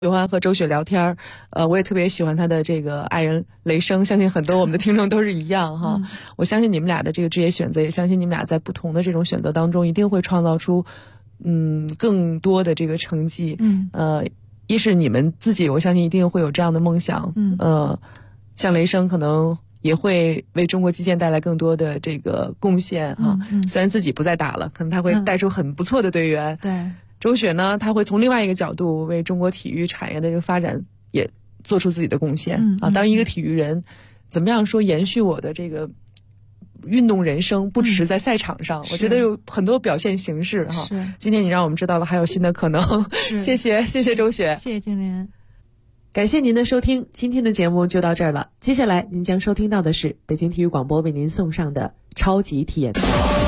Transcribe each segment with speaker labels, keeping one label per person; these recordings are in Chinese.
Speaker 1: 喜欢和周雪聊天我也特别喜欢她的这个爱人雷声，相信很多我们的听众都是一样哈。我相信你们俩的这个职业选择，也相信你们俩在不同的这种选择当中，一定会创造出更多的这个成绩。一是你们自己，我相信一定会有这样的梦想。像雷声可能也会为中国击剑带来更多的这个贡献哈。虽然自己不再打了，可能他会带出很不错的队员。
Speaker 2: 对。
Speaker 1: 周雪呢，她会从另外一个角度为中国体育产业的这个发展也做出自己的贡献。当一个体育人，怎么样说延续我的这个运动人生，不只是在赛场上，我觉得有很多表现形式哈。今天你让我们知道了还有新的可能，谢谢周雪，
Speaker 2: 谢谢金莲，
Speaker 1: 感谢您的收听，今天的节目就到这儿了。接下来您将收听到的是北京体育广播为您送上的超级体验。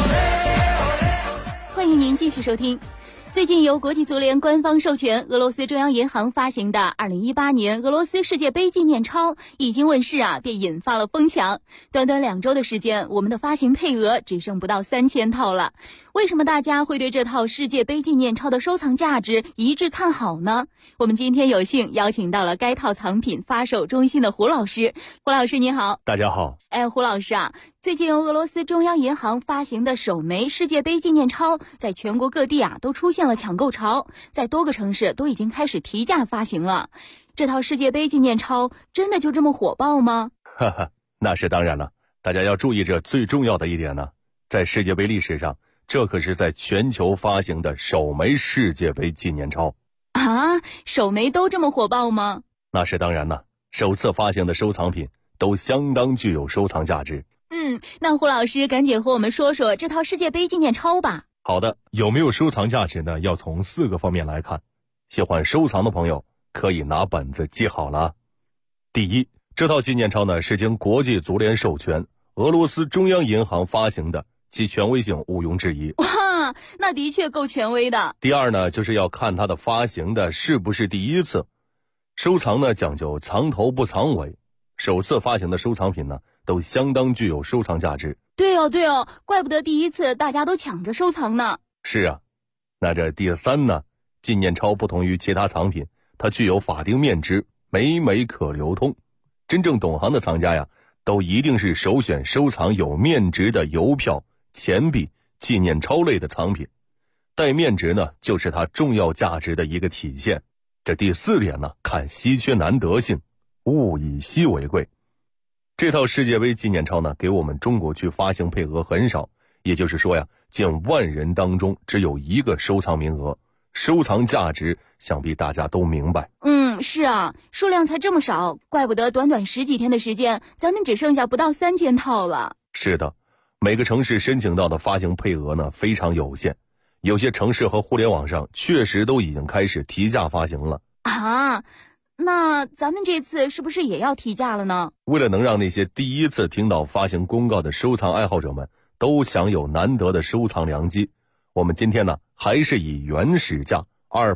Speaker 3: 欢迎您继续收听。最近由国际足联官方授权，俄罗斯中央银行发行的2018年俄罗斯世界杯纪念钞已经问世便引发了疯抢。短短2周的时间，我们的发行配额只剩不到3000套了。为什么大家会对这套世界杯纪念钞的收藏价值一致看好呢？我们今天有幸邀请到了该套藏品发售中心的胡老师。胡老师您好。
Speaker 4: 大家好。
Speaker 3: 胡老师最近由俄罗斯中央银行发行的首枚世界杯纪念钞在全国各地都出现了抢购潮，在多个城市都已经开始提价发行了。这套世界杯纪念钞真的就这么火爆吗？
Speaker 4: 那是当然了。大家要注意这最重要的一点呢，在世界杯历史上，这可是在全球发行的首枚世界杯纪念钞
Speaker 3: 首枚都这么火爆吗？
Speaker 4: 那是当然了，首次发行的收藏品都相当具有收藏价值。
Speaker 3: 那胡老师赶紧和我们说说这套世界杯纪念钞吧。
Speaker 4: 好的，有没有收藏价值呢？要从4个方面来看。喜欢收藏的朋友可以拿本子记好了。第一，这套纪念钞呢是经国际足联授权，俄罗斯中央银行发行的，其权威性毋庸置疑。
Speaker 3: 哇，那的确够权威的。
Speaker 4: 第二呢，就是要看它的发行的是不是第一次。收藏呢讲究藏头不藏尾，首次发行的收藏品呢都相当具有收藏价值。
Speaker 3: 对哦，怪不得第一次大家都抢着收藏呢。
Speaker 4: 是啊。那这第3呢，纪念钞不同于其他藏品，它具有法定面值，每枚可流通。真正懂行的藏家呀，都一定是首选收藏有面值的邮票、钱币、纪念钞类的藏品。带面值呢，就是它重要价值的一个体现。这第4点呢，看稀缺难得性，物以稀为贵。这套世界杯纪念钞呢，给我们中国区发行配额很少，也就是说呀，近万人当中只有1个收藏名额，收藏价值想必大家都明白。
Speaker 3: 是数量才这么少，怪不得短短10几天的时间，咱们只剩下不到3000套了。
Speaker 4: 是的，每个城市申请到的发行配额呢非常有限，有些城市和互联网上确实都已经开始提价发行了。
Speaker 3: 那咱们这次是不是也要提价了呢？
Speaker 4: 为了能让那些第一次听到发行公告的收藏爱好者们都享有难得的收藏良机，我们今天呢还是以原始价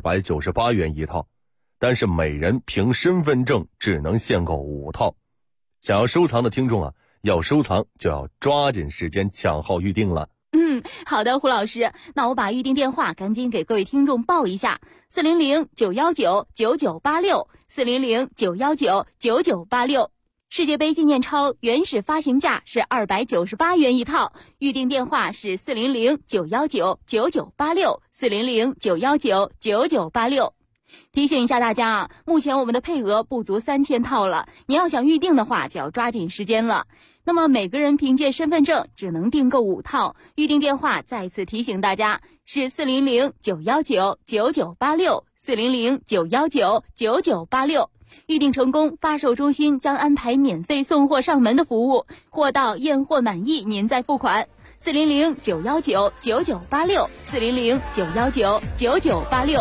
Speaker 4: 298元一套，但是每人凭身份证只能限购5套。想要收藏的听众要收藏就要抓紧时间抢号预定了。
Speaker 3: 好的，胡老师，那我把预定电话赶紧给各位听众报一下：400-919-9986，400-919-9986。世界杯纪念钞原始发行价是298元一套，预定电话是400-919-9986，400-919-9986。提醒一下大家目前我们的配额不足3000套了，你要想预定的话就要抓紧时间了。那么每个人凭借身份证只能订购5套，预定电话再次提醒大家是400-919-9986，400-919-9986。预定成功，发售中心将安排免费送货上门的服务，货到验货满意您再付款。400-919-9986，400-919-9986。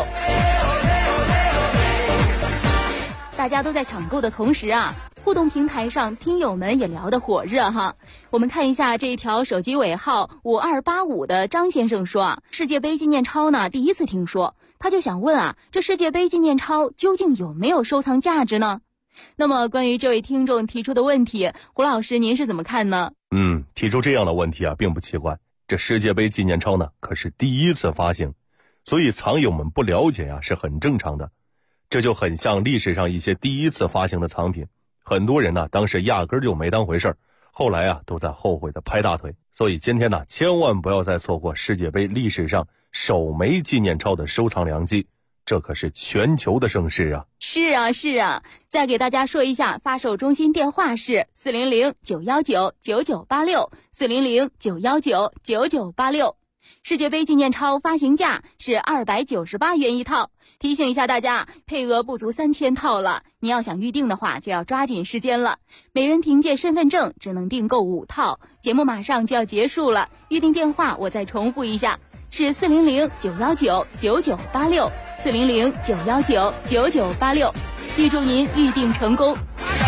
Speaker 3: 大家都在抢购的同时互动平台上听友们也聊得火热哈。我们看一下这一条手机尾号5285的张先生说世界杯纪念钞呢第一次听说，他就想问这世界杯纪念钞究竟有没有收藏价值呢？那么关于这位听众提出的问题，胡老师您是怎么看呢？
Speaker 4: 提出这样的问题并不奇怪。这世界杯纪念钞呢可是第一次发行，所以藏友们不了解是很正常的。 这就很像历史上一些第一次发行的藏品，很多人呢当时压根就没当回事儿，后来啊都在后悔的拍大腿。所以今天呢，千万不要再错过世界杯历史上首枚纪念钞的收藏良机，这可是全球的盛事啊！
Speaker 3: 是啊，再给大家说一下，发售中心电话是400-919-9986，400-919-9986。世界杯纪念钞发行价是298元一套。提醒一下大家，配额不足3000套了，你要想预定的话就要抓紧时间了。每人凭借身份证只能订购5套，节目马上就要结束了，预定电话我再重复一下，是400-919-9986，400-919-9986。预祝您预定成功。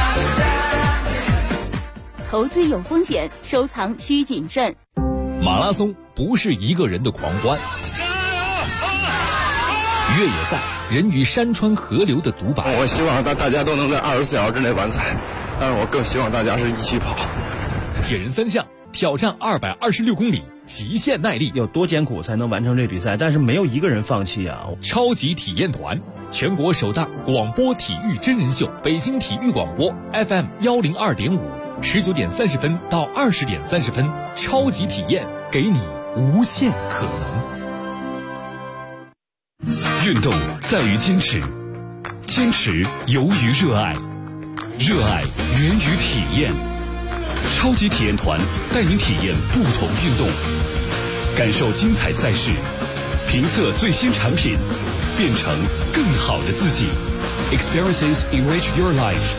Speaker 3: 投资有风险，收藏需谨慎。
Speaker 2: 马拉松不是一个人的狂欢，越野赛人与山川河流的独白。
Speaker 5: 我希望大家都能在24小时之内完赛，但是我更希望大家是一起跑。
Speaker 2: 铁人3项挑战226公里，极限耐力，
Speaker 6: 有多艰苦才能完成这比赛？但是没有一个人放弃啊！
Speaker 2: 超级体验团，全国首档广播体育真人秀，北京体育广播 FM 102.5，19:30到20:30，超级体验，给你无限可能。运动在于坚持，坚持由于热爱，热爱源于体验。超级体验团带您体验不同运动，感受精彩赛事，评测最新产品，变成更好的自己。Experiences enrich your life。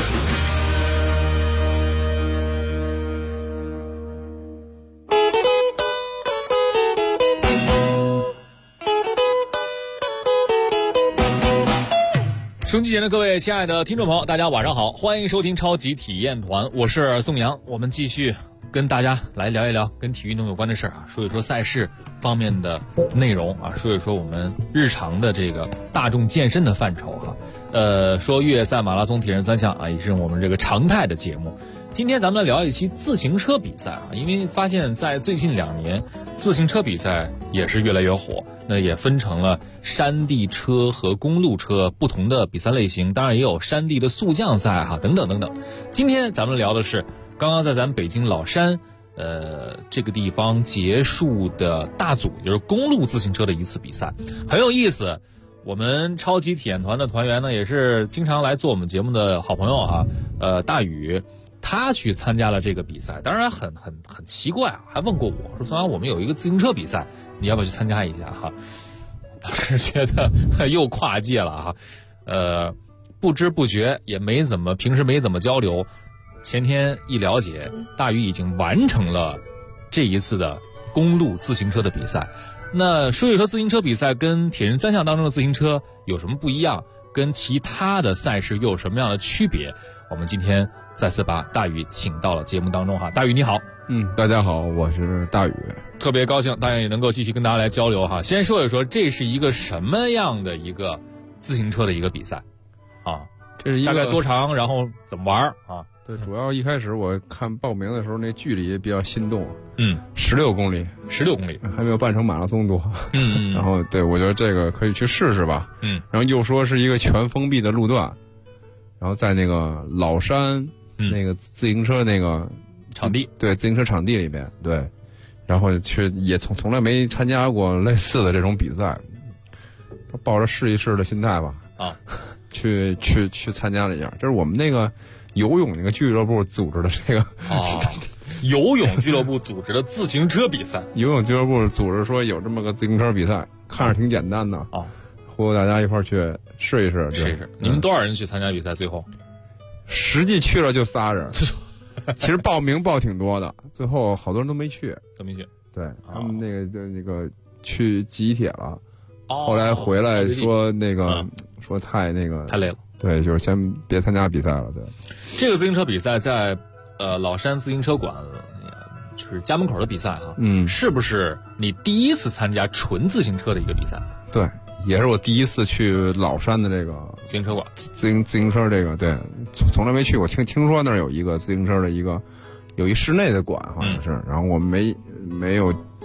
Speaker 2: 收机前的各位亲爱的听众朋友，大家晚上好，欢迎收听超级体验团，我是宋阳。我们继续跟大家来聊一聊跟体育运动有关的事儿啊，说一说赛事方面的内容啊，说一说我们日常的这个大众健身的范畴哈。说越野赛、马拉松、铁人3项啊，也是我们这个常态的节目。今天咱们来聊一期自行车比赛啊，因为发现在最近2年，自行车比赛也是越来越火，那也分成了山地车和公路车不同的比赛类型，当然也有山地的速降赛哈，等等等等。今天咱们聊的是刚刚在咱们北京老山这个地方结束的大组，也就是公路自行车的一次比赛，很有意思。我们超级体验团的团员呢，也是经常来做我们节目的好朋友啊，大宇。他去参加了这个比赛，当然很奇怪啊，还问过我说：“宋阳，我们有一个自行车比赛，你要不要去参加一下？”哈，当时觉得又跨界了哈，不知不觉也平时没怎么交流，前天一了解，大宇已经完成了这一次的公路自行车的比赛。那说一说自行车比赛跟铁人3项当中的自行车有什么不一样，跟其他的赛事又有什么样的区别？我们今天再次把大宇请到了节目当中哈。大宇你好。
Speaker 5: 大家好，我是大宇，
Speaker 2: 特别高兴大宇也能够继续跟大家来交流哈。先说一说这是一个什么样的一个自行车的一个比赛啊？
Speaker 5: 这是一个
Speaker 2: 大概多长，然后怎么玩啊？
Speaker 5: 对，主要一开始我看报名的时候那距离也比较心动，16公里
Speaker 2: ，16公里
Speaker 5: 还没有半程马拉松多，然后对我觉得这个可以去试试吧，然后又说是一个全封闭的路段，然后在那个老山那个自行车那个
Speaker 2: 场地，
Speaker 5: 对，自行车场地里边，对，然后也从来没参加过类似的这种比赛，抱着试一试的心态吧，去参加了一下，这是我们那个游泳那个俱乐部组织的这个
Speaker 2: 游泳俱乐部组织的自行车比赛，
Speaker 5: 游泳俱乐部组织说有这么个自行车比赛，看着挺简单的啊，忽悠大家一块儿去试一试。
Speaker 2: 你们多少人去参加比赛？最后
Speaker 5: 实际去了就仨人，其实报名报挺多的，最后好多人都没去。对，他们那个去集铁了，后来回来说说太累了。对，就是先别参加比赛了。对，
Speaker 2: 这个自行车比赛在老山自行车馆，就是家门口的比赛哈。是不是你第一次参加纯自行车的一个比赛？
Speaker 5: 对，也是我第一次去老山的这个
Speaker 2: 自行车馆，
Speaker 5: 自行车这个，对，从来没去过。听说那儿有一个自行车的有一室内的馆，好像是，然后我没有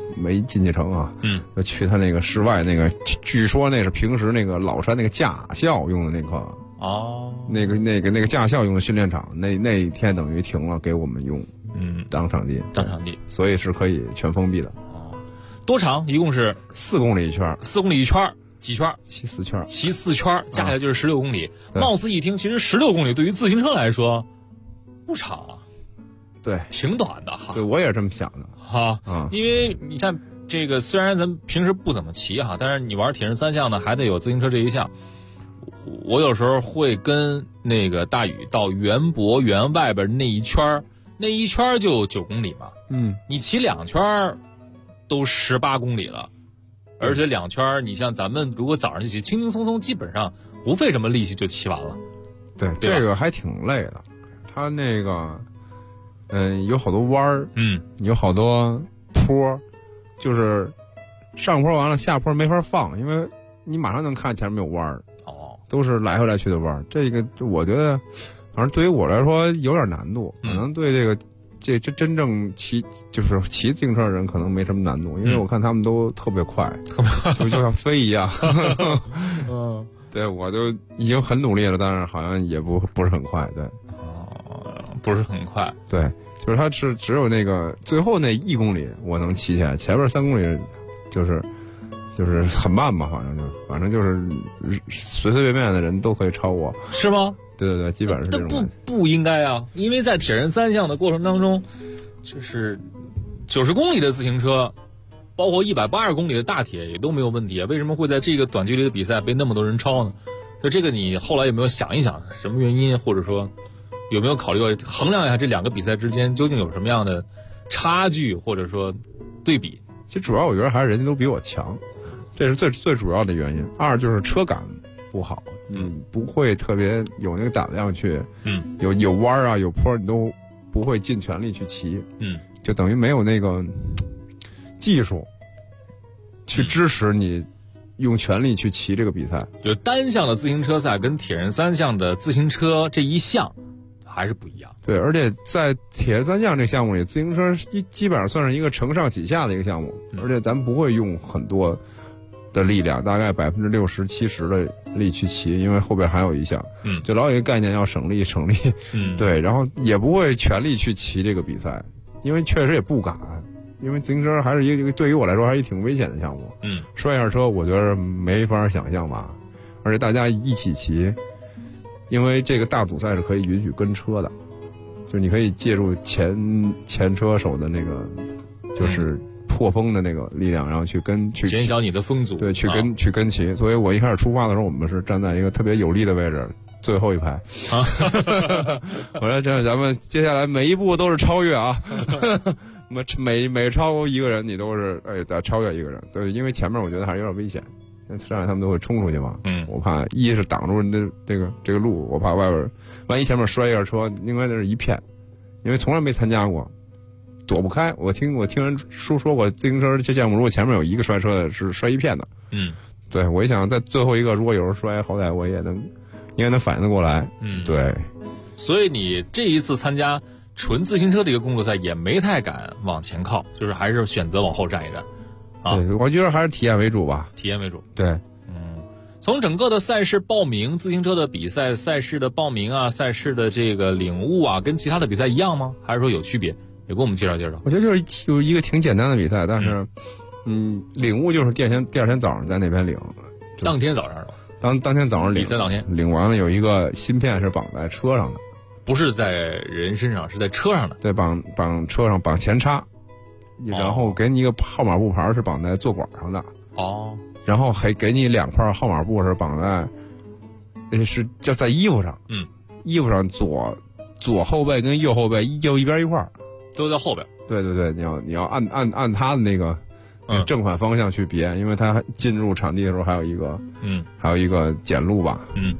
Speaker 5: 没进去成啊，就去他那个室外那个，据说那是平时那个老山那个驾校用的那个那个驾校用的训练场，那一天等于停了，给我们用，当场地，所以是可以全封闭的。
Speaker 2: 多长？一共是
Speaker 5: 4公里一圈
Speaker 2: ，4公里一圈，几圈？
Speaker 5: 骑4圈，
Speaker 2: 骑4圈，加起来就是16公里。貌似一听，其实16公里对于自行车来说不长啊，
Speaker 5: 对，
Speaker 2: 挺短的哈。
Speaker 5: 对，我也是这么想的
Speaker 2: 哈。因为你看这个，虽然咱们平时不怎么骑哈，但是你玩铁人3项呢，还得有自行车这一项。我有时候会跟那个大宇到园博园外边那一圈就9公里嘛。你骑2圈都18公里了，而且2圈，你像咱们如果早上去骑，轻轻松松，基本上不费什么力气就骑完了。
Speaker 5: 对，这个还挺累的。它那个，有好多弯儿，有好多坡，就是上坡完了，下坡没法放，因为你马上能看前面有弯儿，都是来回来去的弯儿。这个我觉得，反正对于我来说有点难度，可能对这真正骑自行车的人可能没什么难度，因为我看他们都特别快，就像飞一样。对，我就已经很努力了，但是好像也不是很快。对，
Speaker 2: 不是很快。对，
Speaker 5: 就是它是只有那个最后那1公里我能骑起来，前面3公里就是很慢吧，好像反正就是随随便便的人都可以超我，
Speaker 2: 是吗？
Speaker 5: 对，基本上是这种。
Speaker 2: 不应该啊，因为在铁人3项的过程当中，就是90公里的自行车，包括180公里的大铁也都没有问题啊。为什么会在这个短距离的比赛被那么多人超呢？就这个你后来有没有想一想什么原因，或者说有没有考虑过衡量一下这2个比赛之间究竟有什么样的差距，或者说对比？
Speaker 5: 其实主要我觉得还是人家都比我强，这是最主要的原因。2就是车感不好，不会特别有那个胆量去，有弯啊有坡你都不会尽全力去骑，就等于没有那个技术去支持你用全力去骑这个比赛。
Speaker 2: 就单项的自行车赛跟铁人3项的自行车这一项还是不一样。
Speaker 5: 对，而且在铁人3项这项目里，自行车基本上算是一个承上启下的一个项目，而且咱们不会用很多的力量，大概60%、70%的力去骑，因为后边还有一项，就老有一个概念要省力，对，然后也不会全力去骑这个比赛，因为确实也不敢，因为自行车还是一个对于我来说还是挺危险的项目，摔一下车我觉得没法想象吧，而且大家一起骑，因为这个大组赛是可以允许跟车的，就你可以借助前车手的那个就是破风的那个力量，然后去
Speaker 2: 减小你的风阻，
Speaker 5: 对，去跟骑。所以我一开始出发的时候，我们是站在一个特别有利的位置，最后一排。我说这样，咱们接下来每一步都是超越啊，每超一个人，你都是再超越一个人。对，因为前面我觉得还是有点危险，上来他们都会冲出去嘛。我怕一是挡住人的这个路，我怕外边万一前面摔一下车，应该那是一片，因为从来没参加过。躲不开，我听人说过，自行车这项目如果前面有一个摔车的，是摔一片的。对，我一想在最后一个，如果有人摔，好歹我也应该能反应得过来。对。
Speaker 2: 所以你这一次参加纯自行车的一个工作赛，也没太敢往前靠，就是还是选择往后站一站。
Speaker 5: 对，我觉得还是体验为主吧。
Speaker 2: 体验为主。
Speaker 5: 对。
Speaker 2: 从整个的赛事报名，自行车的比赛赛事的报名啊，赛事的这个领悟啊，跟其他的比赛一样吗？还是说有区别？也给我们介绍介绍。
Speaker 5: 我觉得就是一个挺简单的比赛，但是，领悟就是第二天早上在那边领，
Speaker 2: 当天早上是吧？
Speaker 5: 当天早上领，
Speaker 2: 比赛当天
Speaker 5: 领完了有一个芯片是绑在车上的，
Speaker 2: 不是在人身上，是在车上的。
Speaker 5: 对，绑车上绑前叉，然后给你一个号码布牌是绑在坐管上的。然后还给你2块号码布是绑在，是就在衣服上。衣服上左后背跟右后背就一边一块儿。
Speaker 2: 都在后边。
Speaker 5: 对，你要按他的那个正反方向去别，因为他进入场地的时候还有一个检录吧。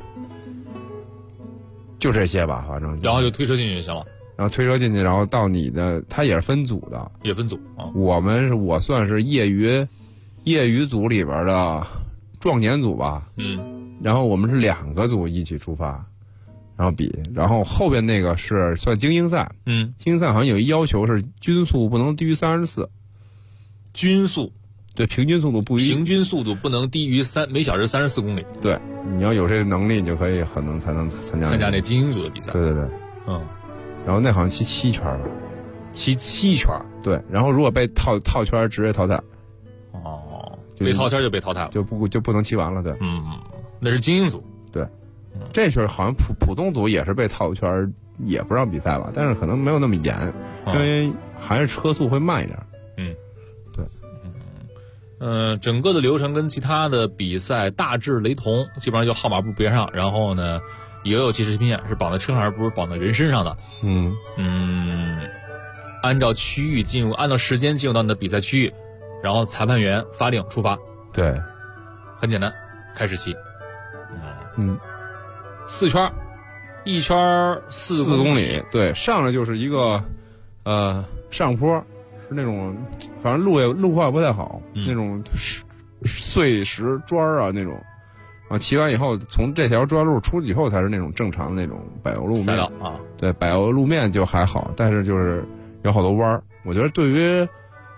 Speaker 5: 就这些吧，反正。
Speaker 2: 然后就推车进去就行了。
Speaker 5: 然后推车进去，然后到你的，他也是分组的。
Speaker 2: 也分组啊。
Speaker 5: 我算是业余组里边的壮年组吧。然后我们是2个组一起出发。然后比，然后后边那个是算精英赛，精英赛好像有一要求是均速不能低于34，
Speaker 2: 均速。
Speaker 5: 对，平均速度不一，
Speaker 2: 平均速度不能低于每小时34公里。
Speaker 5: 对，你要有这个能力，你就可以才能参加
Speaker 2: 那精英组的比赛。
Speaker 5: 对对对，然后那好像骑7圈吧，
Speaker 2: 骑7圈。
Speaker 5: 对，然后如果被套圈，直接淘汰。
Speaker 2: 哦，被套圈就被淘汰了，
Speaker 5: 就不能骑完了。对，
Speaker 2: 那是精英组。
Speaker 5: 对，这事好像普通组也是被套圈，也不让比赛吧，但是可能没有那么严，因为还是车速会慢一点。
Speaker 2: 整个的流程跟其他的比赛大致雷同，基本上就号码布别上，然后呢也有计时片，是绑在车上而不是绑在人身上的。按照区域按照时间进入到你的比赛区域，然后裁判员发令出发。
Speaker 5: 对，
Speaker 2: 很简单，开始骑。4圈，1圈4
Speaker 5: 公里。对，上来就是一个上坡。是那种，反正路况不太好，那种碎石砖啊那种，骑完以后从这条砖路出去以后才是那种正常的那种柏油路面
Speaker 2: 赛道啊。
Speaker 5: 对，柏油路面就还好，但是就是有好多弯儿。我觉得对于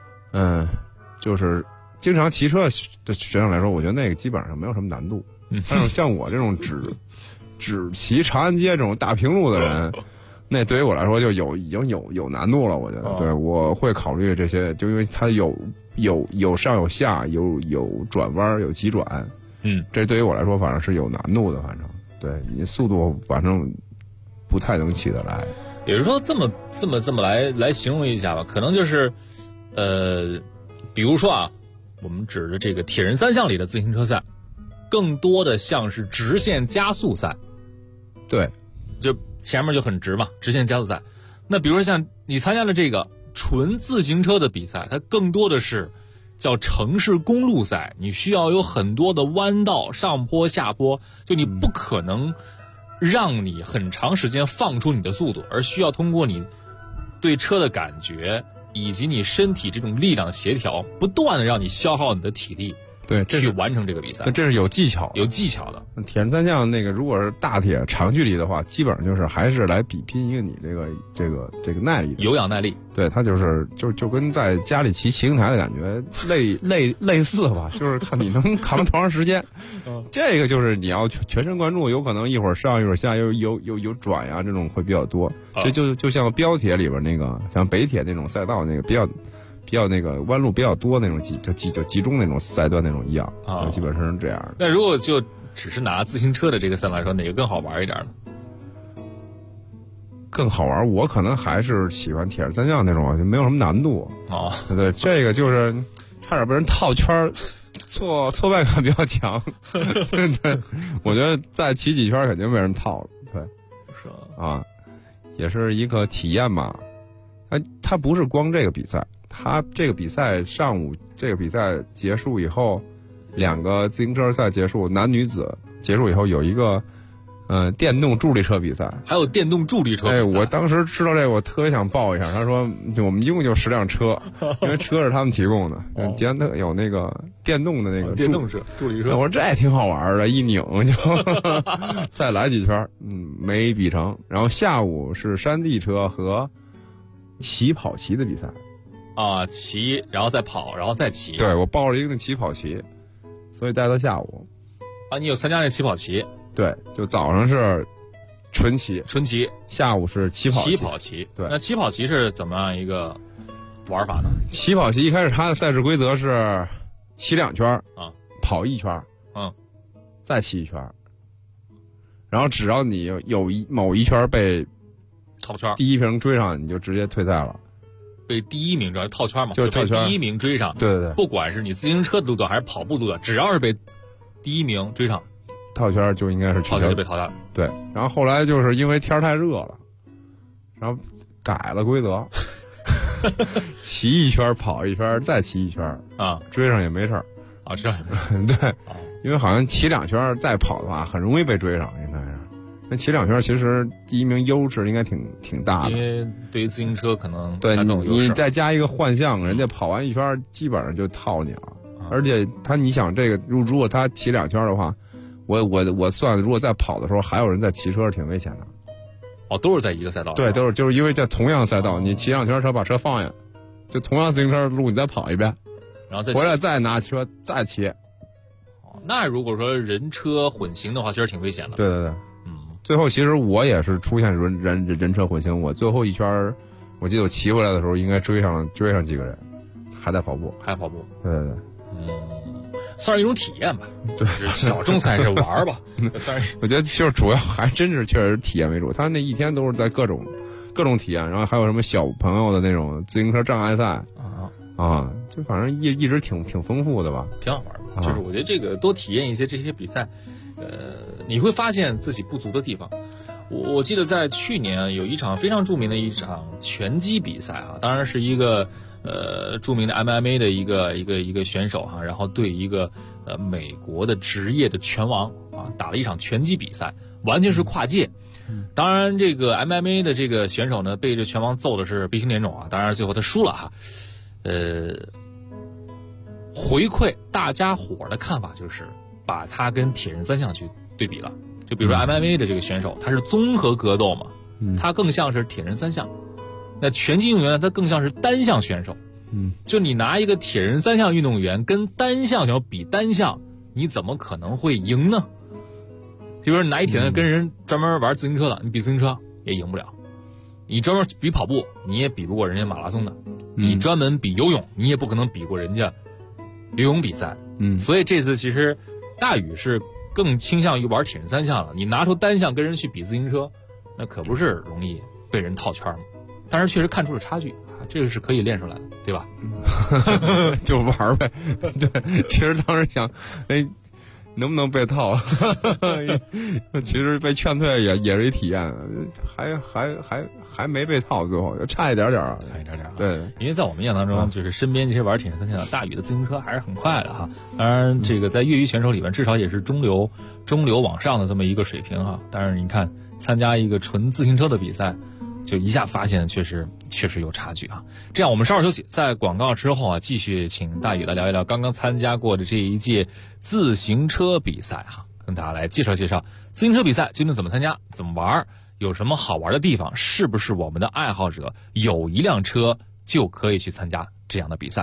Speaker 5: 就是经常骑车的学生来说，我觉得那个基本上没有什么难度。但是像我这种只骑长安街这种大平路的人。那对于我来说就已经有难度了，我觉得。对，我会考虑这些，就因为它有上有下，有转弯，有急转。这对于我来说反正是有难度的，反正对你速度反正不太能起得来。
Speaker 2: 也就是说，这么来形容一下吧，可能就是比如说啊，我们指的这个铁人3项里的自行车赛，更多的像是直线加速赛。
Speaker 5: 对，
Speaker 2: 就前面就很直嘛，直线加速赛。那比如说像你参加的这个纯自行车的比赛，它更多的是叫城市公路赛，你需要有很多的弯道，上坡下坡，就你不可能让你很长时间放出你的速度，而需要通过你对车的感觉以及你身体这种力量协调，不断的让你消耗你的体力。
Speaker 5: 对，
Speaker 2: 去完成这个比赛，
Speaker 5: 这是有技巧
Speaker 2: 的。
Speaker 5: 铁人3项那个，如果是大铁长距离的话，基本上就是还是来比拼一个你这个耐力的
Speaker 2: 有氧耐力。
Speaker 5: 对，它就跟在家里骑行台的感觉类似吧，就是看你能扛多长时间。这个就是你要全神贯注，有可能一会儿上一会儿下，有转呀，这种会比较多。这就像标铁里边那个，像北铁那种赛道那个比较那个弯路比较多那种集中那种赛段那种一样基本上是这样的。
Speaker 2: 那如果就只是拿自行车的这个赛来说，哪个更好玩一点呢？
Speaker 5: 更好玩，我可能还是喜欢铁人3项那种，就没有什么难度。对，这个就是差点被人套圈，挫败感比较强。对，我觉得再骑几圈肯定被人套了。对，
Speaker 2: 是
Speaker 5: 也是一个体验嘛。它不是光这个比赛。他这个比赛上午这个比赛结束以后，2个自行车赛结束，男女子结束以后有一个电动助力车比赛，
Speaker 2: 还有电动助力车比赛。
Speaker 5: 我当时知道这个，我特别想报一下。他说我们一共就10辆车，因为车是他们提供的。捷安特有那个电动的那个
Speaker 2: 电动车助力车，
Speaker 5: 我说这也挺好玩的，一拧就再来几圈，没比成。然后下午是山地车和骑跑骑的比赛。
Speaker 2: 骑，然后再跑，然后再骑。
Speaker 5: 对，我报了一个骑跑骑，所以待到下午。
Speaker 2: 你有参加那骑跑骑？
Speaker 5: 对，就早上是纯骑，下午是骑跑骑。对，
Speaker 2: 那骑跑骑是怎么样一个玩法呢？
Speaker 5: 骑跑骑一开始它的赛事规则是骑2圈跑1圈再骑1圈，然后只要你有某一圈被
Speaker 2: 套圈，
Speaker 5: 第一名追上，你就直接退赛了。
Speaker 2: 被第一名追套圈嘛，
Speaker 5: 就
Speaker 2: 被第一名追上。
Speaker 5: 对，
Speaker 2: 不管是你自行车的路段还是跑步路段，只要是被第一名追上，
Speaker 5: 套圈就应该是
Speaker 2: 套圈就被淘汰了。
Speaker 5: 对，然后后来就是因为天太热了，然后改了规则，骑1圈跑1圈再骑1圈追上也没事儿
Speaker 2: 这样也没
Speaker 5: 对，因为好像骑2圈再跑的话，很容易被追上，应该是。那骑2圈其实第一名优势应该挺大的，
Speaker 2: 因为对于自行车可能
Speaker 5: 对你再加一个换向，人家跑完1圈基本上就套你了。而且你想这个，如果他骑2圈的话，我算如果在跑的时候还有人在骑车，挺危险的。
Speaker 2: 都是在一个赛道。
Speaker 5: 对，就是因为在同样赛道，你骑2圈车把车放下，就同样自行车路你再跑一遍，
Speaker 2: 然后再
Speaker 5: 回来再拿车再切。
Speaker 2: 那如果说人车混行的话，确实挺危险的。
Speaker 5: 对对对，最后其实我也是出现人车混行，我最后一圈，我记得我骑回来的时候，应该追上几个人，还在跑步。
Speaker 2: 还跑步。
Speaker 5: 对对对，
Speaker 2: 算是一种体验吧，就是小众赛事玩吧。算是，
Speaker 5: 我觉得就是主要还真是确实体验为主，他那一天都是在各种体验，然后还有什么小朋友的那种自行车障碍赛就反正一直挺丰富的吧，
Speaker 2: 挺好玩的。就是我觉得这个多体验一些这些比赛，你会发现自己不足的地方。我记得在去年有一场非常著名的一场拳击比赛当然是一个著名的 MMA 的一个选手然后对一个美国的职业的拳王打了一场拳击比赛，完全是跨界。当然这个 MMA 的这个选手呢，被这拳王揍的是鼻青脸肿当然最后他输了回馈大家伙的看法就是把他跟铁人三项去对比了。就比如说 MMA 的这个选手，他是综合格斗嘛，他更像是铁人三项。那拳击运动员呢，他更像是单项选手。就你拿一个铁人三项运动员跟单项选手比单项，你怎么可能会赢呢？比如说你拿一铁人跟人专门玩自行车的，你比自行车也赢不了。你专门比跑步，你也比不过人家马拉松的。你专门比游泳，你也不可能比过人家游泳比赛。所以这次其实大宇是更倾向于玩铁人三项了。你拿出单项跟人去比自行车，那可不是容易被人套圈吗？但是确实看出了差距这个是可以练出来的，对吧？
Speaker 5: 就玩呗。对，其实当时想，能不能被套？其实被劝退也是一体验，还没被套，最后就差一点点。对，
Speaker 2: 因为在我们印象当中，就是身边这些玩铁人三项的，大宇的自行车还是很快的当然，这个在业余选手里面，至少也是中流往上的这么一个水平但是你看，参加一个纯自行车的比赛，就一下发现确实有差距这样，我们稍事休息，在广告之后继续请大宇来聊一聊刚刚参加过的这一届自行车比赛跟大家来介绍介绍自行车比赛究竟怎么参加、怎么玩，有什么好玩的地方，是不是我们的爱好者有一辆车就可以去参加这样的比赛。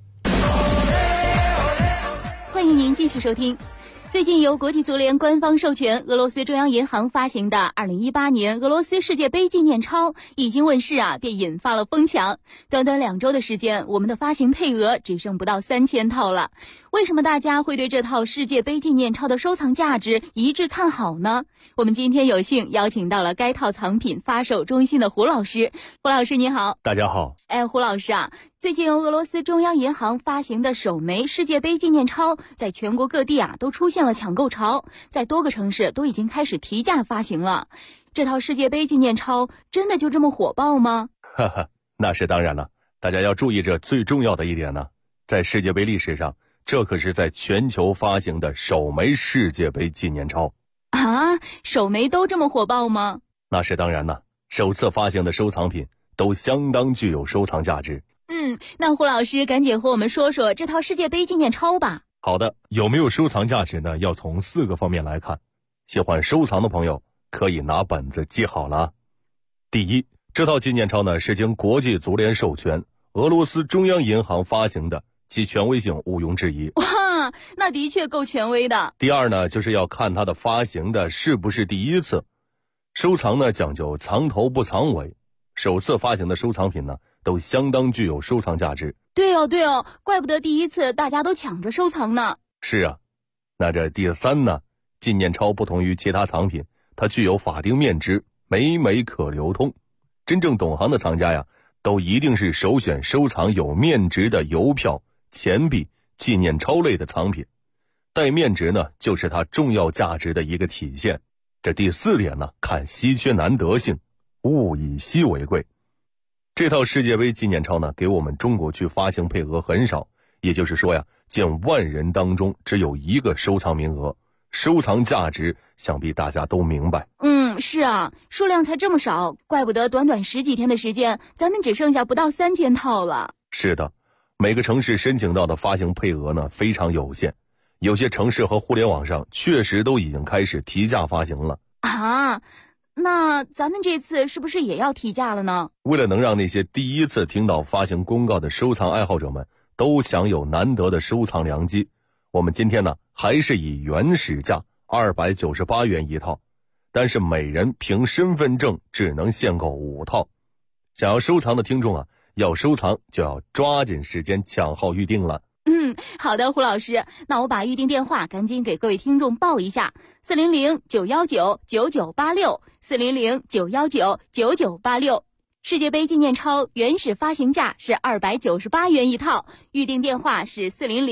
Speaker 3: 欢迎您继续收听。最近由国际足联官方授权，俄罗斯中央银行发行的2018年俄罗斯世界杯纪念钞一经问世便引发了疯抢。短短2周的时间，我们的发行配额只剩不到3000套了。为什么大家会对这套世界杯纪念钞的收藏价值一致看好呢？我们今天有幸邀请到了该套藏品发售中心的胡老师。胡老师你好。
Speaker 4: 大家好。
Speaker 3: 胡老师最近由俄罗斯中央银行发行的首枚世界杯纪念钞在全国各地都出现了抢购潮，在多个城市都已经开始提价发行了。这套世界杯纪念钞真的就这么火爆吗？
Speaker 4: 那是当然了。大家要注意这最重要的一点呢，在世界杯历史上，这可是在全球发行的首枚世界杯纪念钞
Speaker 3: 首枚都这么火爆吗？
Speaker 4: 那是当然了，首次发行的收藏品都相当具有收藏价值。
Speaker 3: 那胡老师赶紧和我们说说这套世界杯纪念钞吧。
Speaker 4: 好的，有没有收藏价值呢？要从4个方面来看。喜欢收藏的朋友可以拿本子记好了。第一，这套纪念钞呢是经国际足联授权，俄罗斯中央银行发行的，其权威性毋庸置疑。
Speaker 3: 哇，那的确够权威的。
Speaker 4: 第二呢，就是要看它的发行的是不是第一次。收藏呢讲究藏头不藏尾，首次发行的收藏品呢都相当具有收藏价值。
Speaker 3: 对哦，怪不得第一次大家都抢着收藏呢。
Speaker 4: 是啊。那这第3呢，纪念钞不同于其他藏品，它具有法定面值，每枚可流通。真正懂行的藏家都一定是首选收藏有面值的邮票、钱币、纪念钞类的藏品。带面值呢就是它重要价值的一个体现。这第4点呢，看稀缺难得性，物以稀为贵。这套世界杯纪念钞呢，给我们中国区发行配额很少，也就是说近万人当中只有1个收藏名额，收藏价值想必大家都明白。
Speaker 3: 是数量才这么少，怪不得短短10几天的时间，咱们只剩下不到3000套了。
Speaker 4: 是的，每个城市申请到的发行配额呢非常有限，有些城市和互联网上确实都已经开始提价发行了。
Speaker 3: 那咱们这次是不是也要提价了呢？
Speaker 4: 为了能让那些第一次听到发行公告的收藏爱好者们都享有难得的收藏良机。我们今天呢还是以原始价298元一套，但是每人凭身份证只能限购5套。想要收藏的听众啊，要收藏就要抓紧时间抢号预定了。
Speaker 3: 好的，胡老师，那我把预定电话赶紧给各位听众报一下：400-919-9986，400-919-9986。世界杯纪念钞原始发行价是298元一套，预定电话是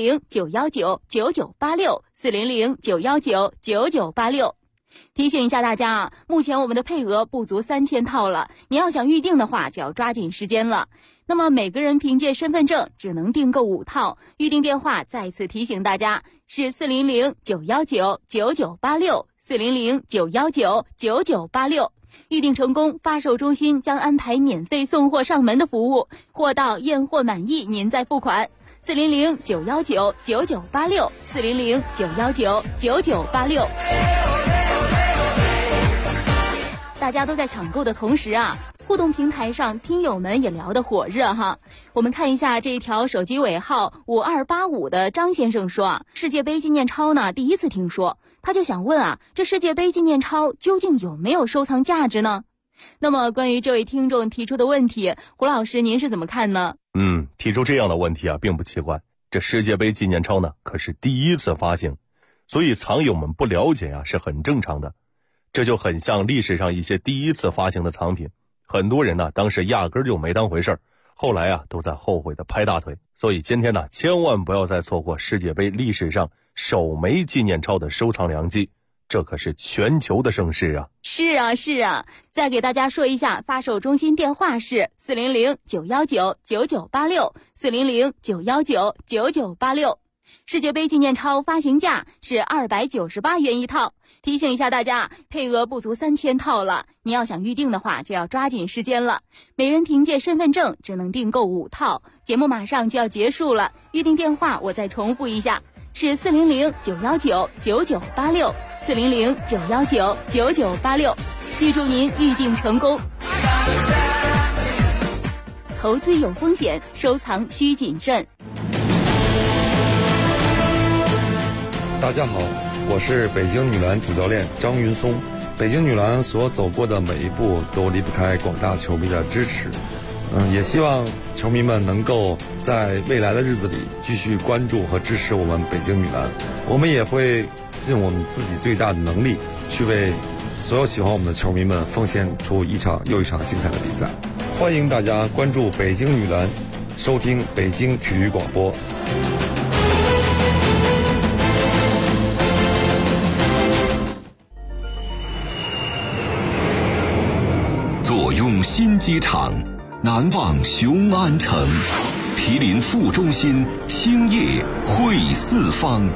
Speaker 3: 400-919-9986，400-919-9986。提醒一下大家啊，目前我们的配额不足3000套了，你要想预定的话就要抓紧时间了。那么每个人凭借身份证只能订购5套，预定电话再次提醒大家是400-919-9986，400-919-9986。预定成功，发售中心将安排免费送货上门的服务，货到验货满意您再付款。400-919-9986，400-919-9986。大家都在抢购的同时啊，互动平台上听友们也聊得火热哈。我们看一下这一条手机尾号5285的张先生说啊，世界杯纪念钞呢第一次听说，他就想问啊，这世界杯纪念钞究竟有没有收藏价值呢？那么关于这位听众提出的问题，胡老师您是怎么看呢？
Speaker 4: 提出这样的问题啊并不奇怪，这世界杯纪念钞呢可是第一次发行，所以藏友们不了解啊是很正常的。这就很像历史上一些第一次发行的藏品，很多人呢当时压根就没当回事儿，后来啊都在后悔的拍大腿。所以今天呢千万不要再错过世界杯历史上首枚纪念钞的收藏良机，这可是全球的盛事啊。
Speaker 3: 是啊，再给大家说一下，发售中心电话是400-919-9986，400-919-9986。世界杯纪念钞发行价是298元一套，提醒一下大家，配额不足3000套了，你要想预定的话就要抓紧时间了。每人凭借身份证只能订购5套，节目马上就要结束了，预定电话我再重复一下，是400-919-9986，400-919-9986。预祝您预定成功。投资有风险，收藏需谨慎。
Speaker 7: 大家好，我是北京女篮主教练张云松。北京女篮所走过的每一步都离不开广大球迷的支持，也希望球迷们能够在未来的日子里继续关注和支持我们北京女篮。我们也会尽我们自己最大的能力，去为所有喜欢我们的球迷们奉献出一场又一场精彩的比赛。欢迎大家关注北京女篮，收听北京体育广播。
Speaker 8: 坐拥新机场，难忘雄安城，毗邻副中心，兴业汇四方。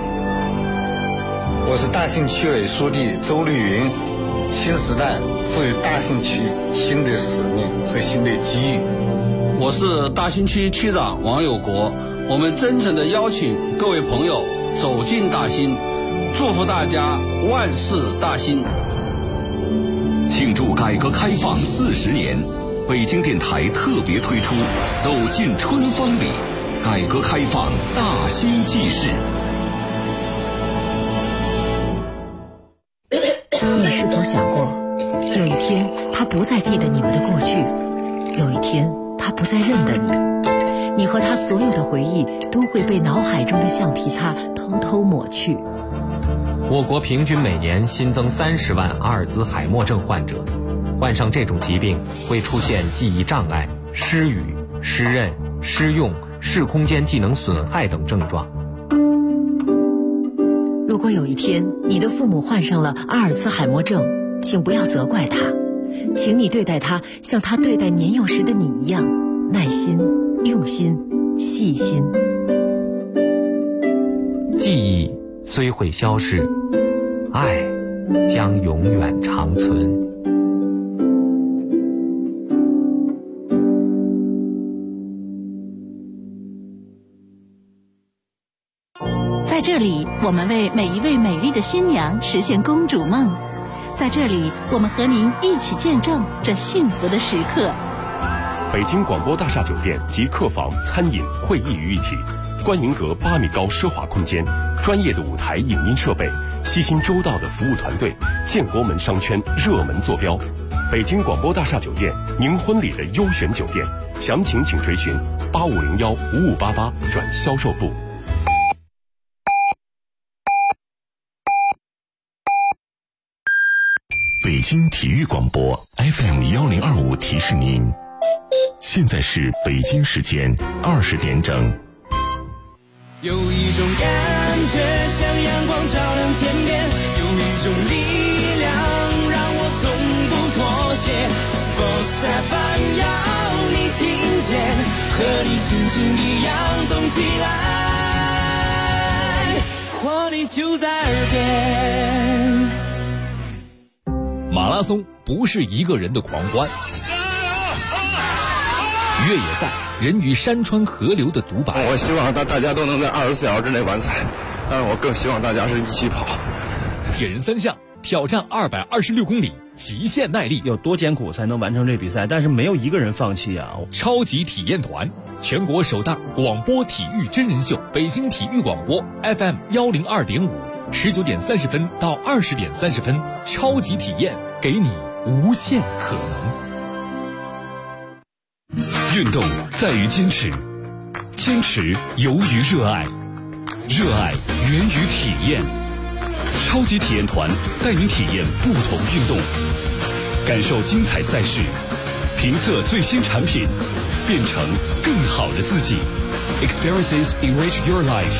Speaker 9: 我是大兴区委书记周绿云。新时代赋予大兴区新的使命和新的机遇。
Speaker 10: 我是大兴区区长王有国。我们真诚地邀请各位朋友走进大兴，祝福大家万事大兴。
Speaker 8: 庆祝改革开放40年，北京电台特别推出《走进春风里》，改革开放大兴纪事。
Speaker 11: 你是否想过，有一天他不再记得你们的过去，有一天他不再认得你，你和他所有的回忆都会被脑海中的橡皮擦偷偷抹去。
Speaker 12: 我国平均每年新增30万阿尔兹海默症患者，患上这种疾病会出现记忆障碍、失语、失认、失用、视空间技能损害等症状。
Speaker 11: 如果有一天你的父母患上了阿尔兹海默症，请不要责怪他，请你对待他像他对待年幼时的你一样，耐心、用心、细心。
Speaker 12: 记忆虽会消逝，爱将永远长存。
Speaker 13: 在这里，我们为每一位美丽的新娘实现公主梦。在这里，我们和您一起见证这幸福的时刻。
Speaker 14: 北京广播大厦酒店集客房、餐饮、会议于一体，观云阁8米高奢华空间，专业的舞台影音设备，悉心周到的服务团队，建国门商圈热门坐标。北京广播大厦酒店，您婚礼的优选酒店，详情请垂询8501-5588转销售部。北京体育广播 FM1025提示您，现在是北京时间20点整。
Speaker 15: 有一种感觉像阳光照亮天边，有一种力量让我从不妥协。Sports FM 要你听见，和你心情一样动起来，活力就在耳边。
Speaker 2: 马拉松不是一个人的狂欢，越野赛人与山川河流的独白。
Speaker 5: 我希望大家都能在24小时之内完赛，但是我更希望大家是一起跑。
Speaker 2: 铁人3项挑战226公里，极限耐力，
Speaker 6: 有多艰苦才能完成这比赛？但是没有一个人放弃啊！
Speaker 2: 超级体验团，全国首档广播体育真人秀，北京体育广播 FM102.5，19点30分到20点30分，超级体验，给你无限可能。
Speaker 14: 运动在于坚持，坚持由于热爱，热爱源于体验。超级体验团带您体验不同运动，感受精彩赛事，评测最新产品，变成更好的自己。Experiences enrich your life。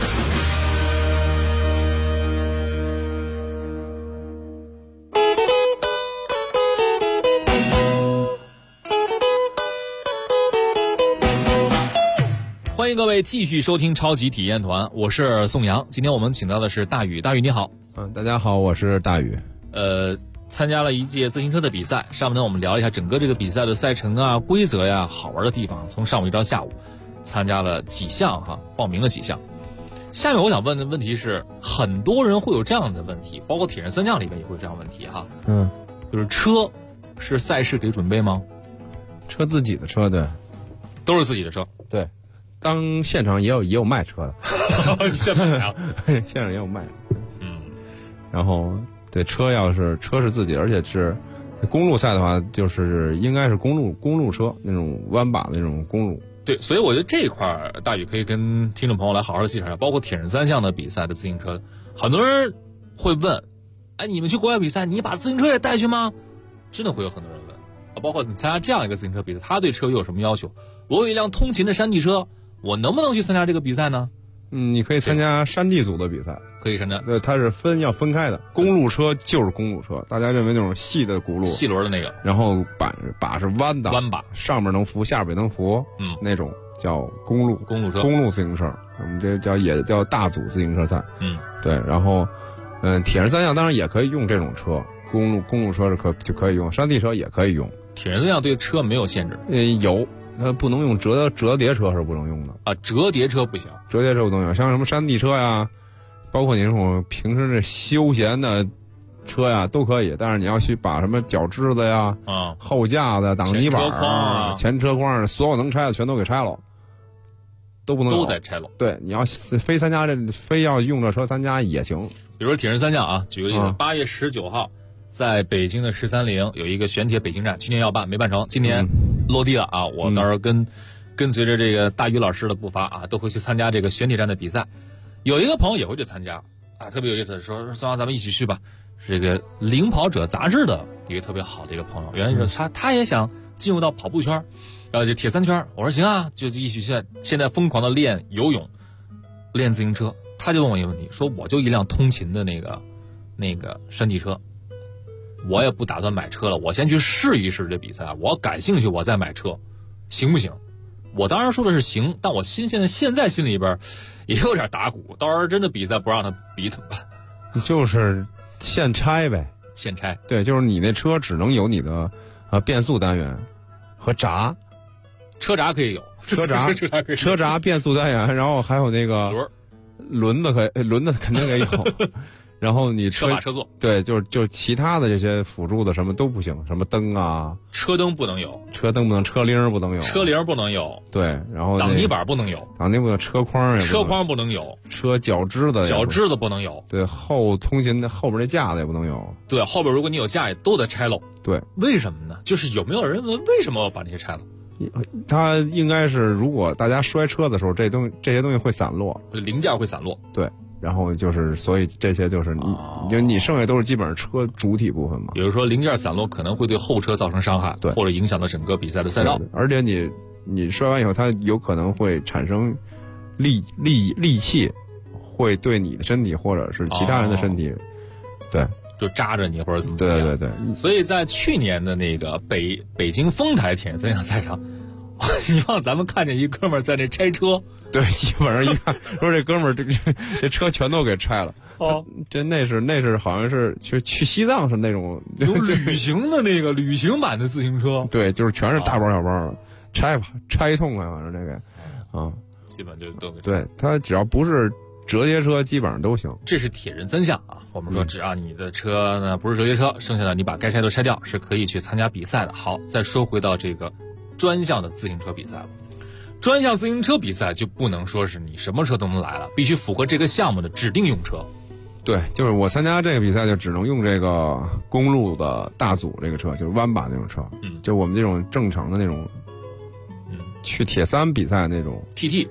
Speaker 2: 欢迎各位继续收听超级体验团，我是宋阳。今天我们请到的是大宇，大宇你好。
Speaker 5: 大家好，我是大宇。
Speaker 2: 参加了一届自行车的比赛，上面呢我们聊一下整个这个比赛的赛程啊、规则呀、好玩的地方。从上午一直到下午，参加了几项哈，报名了几项。下面我想问的问题是，很多人会有这样的问题，包括铁人3项里面也会有这样的问题哈。就是车是赛事给准备吗？
Speaker 5: 车自己的车，对，
Speaker 2: 都是自己的车，
Speaker 5: 对。当现场也有卖车的，
Speaker 2: 现场
Speaker 5: 也有卖。然后对车是自己，而且是公路赛的话，就是应该是公路车那种弯把那种公路。
Speaker 2: 对，所以我觉得这一块大宇可以跟听众朋友来好好细查一下，包括铁人3项的比赛的自行车，很多人会问，哎，你们去国外比赛，你把自行车也带去吗？真的会有很多人问啊，包括你参加这样一个自行车比赛，他对车又有什么要求？我有一辆通勤的山地车，我能不能去参加这个比赛呢？
Speaker 5: 你可以参加山地组的比赛，
Speaker 2: 可以参加。
Speaker 5: 对，它是要分开的。公路车就是公路车，大家认为那种细的轱辘、
Speaker 2: 细轮的那个，
Speaker 5: 然后把是弯的，
Speaker 2: 弯把
Speaker 5: 上面能扶，下边能扶，那种叫公路
Speaker 2: 车，
Speaker 5: 公路自行车。我们这也叫大组自行车赛。对。然后，铁人3项当然也可以用这种车，公路车就可以用，山地车也可以用。
Speaker 2: 铁人3项对车没有限制？
Speaker 5: 有。不能用折叠车是不能用的
Speaker 2: 啊，折叠车不行，
Speaker 5: 折叠车不能用，像什么山地车呀，包括你这种平时这休闲的车呀都可以，但是你要去把什么脚支子呀、后架子、挡泥板啊、前车筐所有能拆的全都给拆了，都不能
Speaker 2: 都得拆了。
Speaker 5: 对，你要非要用这车参加也行。
Speaker 2: 比如说铁人3项啊，举个例子，8月19号在北京的130有一个玄铁北京站，去年要办没办成，今年落地了啊！我到时候跟随着这个大宇老师的步伐啊，都会去参加这个玄铁站的比赛。有一个朋友也会去参加啊，特别有意思，说宋阳咱们一起去吧。是这个领跑者杂志的一个特别好的一个朋友，原来是他也想进入到跑步圈，就铁3圈。我说行啊，就一起去。现在疯狂的练游泳、练自行车。他就问我一个问题，说我就一辆通勤的那个山地车。我也不打算买车了，我先去试一试这比赛，我感兴趣我再买车，行不行？我当然说的是行，但我现在心里边也有点打鼓，到时候真的比赛不让他比怎么办？
Speaker 5: 就是现拆呗，
Speaker 2: 现拆。对，
Speaker 5: 就是你那车只能有你的变速单元和闸，
Speaker 2: 车闸可以有，
Speaker 5: 车闸变速单元，然后还有那个轮子肯定得有。 然后你
Speaker 2: 车把车座，
Speaker 5: 对，就其他的这些辅助的什么都不行，什么灯啊，
Speaker 2: 车灯不能有，
Speaker 5: 车灯不能，车铃不能有，
Speaker 2: 车铃不能有，
Speaker 5: 对，然后
Speaker 2: 挡泥板不能有，
Speaker 5: 挡泥板，车筐也
Speaker 2: 车筐不能有，
Speaker 5: 车脚支子
Speaker 2: 不能有，
Speaker 5: 对，通勤的后边那架子也不能有，
Speaker 2: 对，后边如果你有架也都得拆喽，
Speaker 5: 对，
Speaker 2: 为什么呢？就是有没有人问为什么要把那些拆了？
Speaker 5: 它应该是如果大家摔车的时候，这些东西会散落，
Speaker 2: 零件会散落，
Speaker 5: 对。然后就是，所以这些就是你剩下都是基本上车主体部分嘛。
Speaker 2: 比如说零件散落可能会对后车造成伤害，
Speaker 5: 对，
Speaker 2: 或者影响到整个比赛的赛道。
Speaker 5: 而且你摔完以后，它有可能会产生戾气，会对你的身体或者是其他人的身体，对，
Speaker 2: 就扎着你或者怎么样。
Speaker 5: 对对对。
Speaker 2: 所以在去年的那个北京丰台铁人三项赛上，你让咱们看见一哥们儿在那拆车。
Speaker 5: 对，基本上一看说这哥们儿这车全都给拆了。
Speaker 2: 哦，
Speaker 5: 那是好像是去西藏是那种
Speaker 2: 有旅行的那个旅行版的自行车。
Speaker 5: 对，就是全是大包小包的，拆吧，拆一通啊，反正这个啊，
Speaker 2: 基本就都给。
Speaker 5: 对，它只要不是折叠车，基本上都行。
Speaker 2: 这是铁人三项啊，我们说只要你的车呢不是折叠车，剩下的你把该拆都拆掉，是可以去参加比赛的。好，再说回到这个专项的自行车比赛了。专项自行车比赛就不能说是你什么车都能来了，必须符合这个项目的指定用车。
Speaker 5: 对，就是我参加这个比赛就只能用这个公路的大组这个车，就是弯把那种车。就我们这种正常的那种，去铁三比赛那种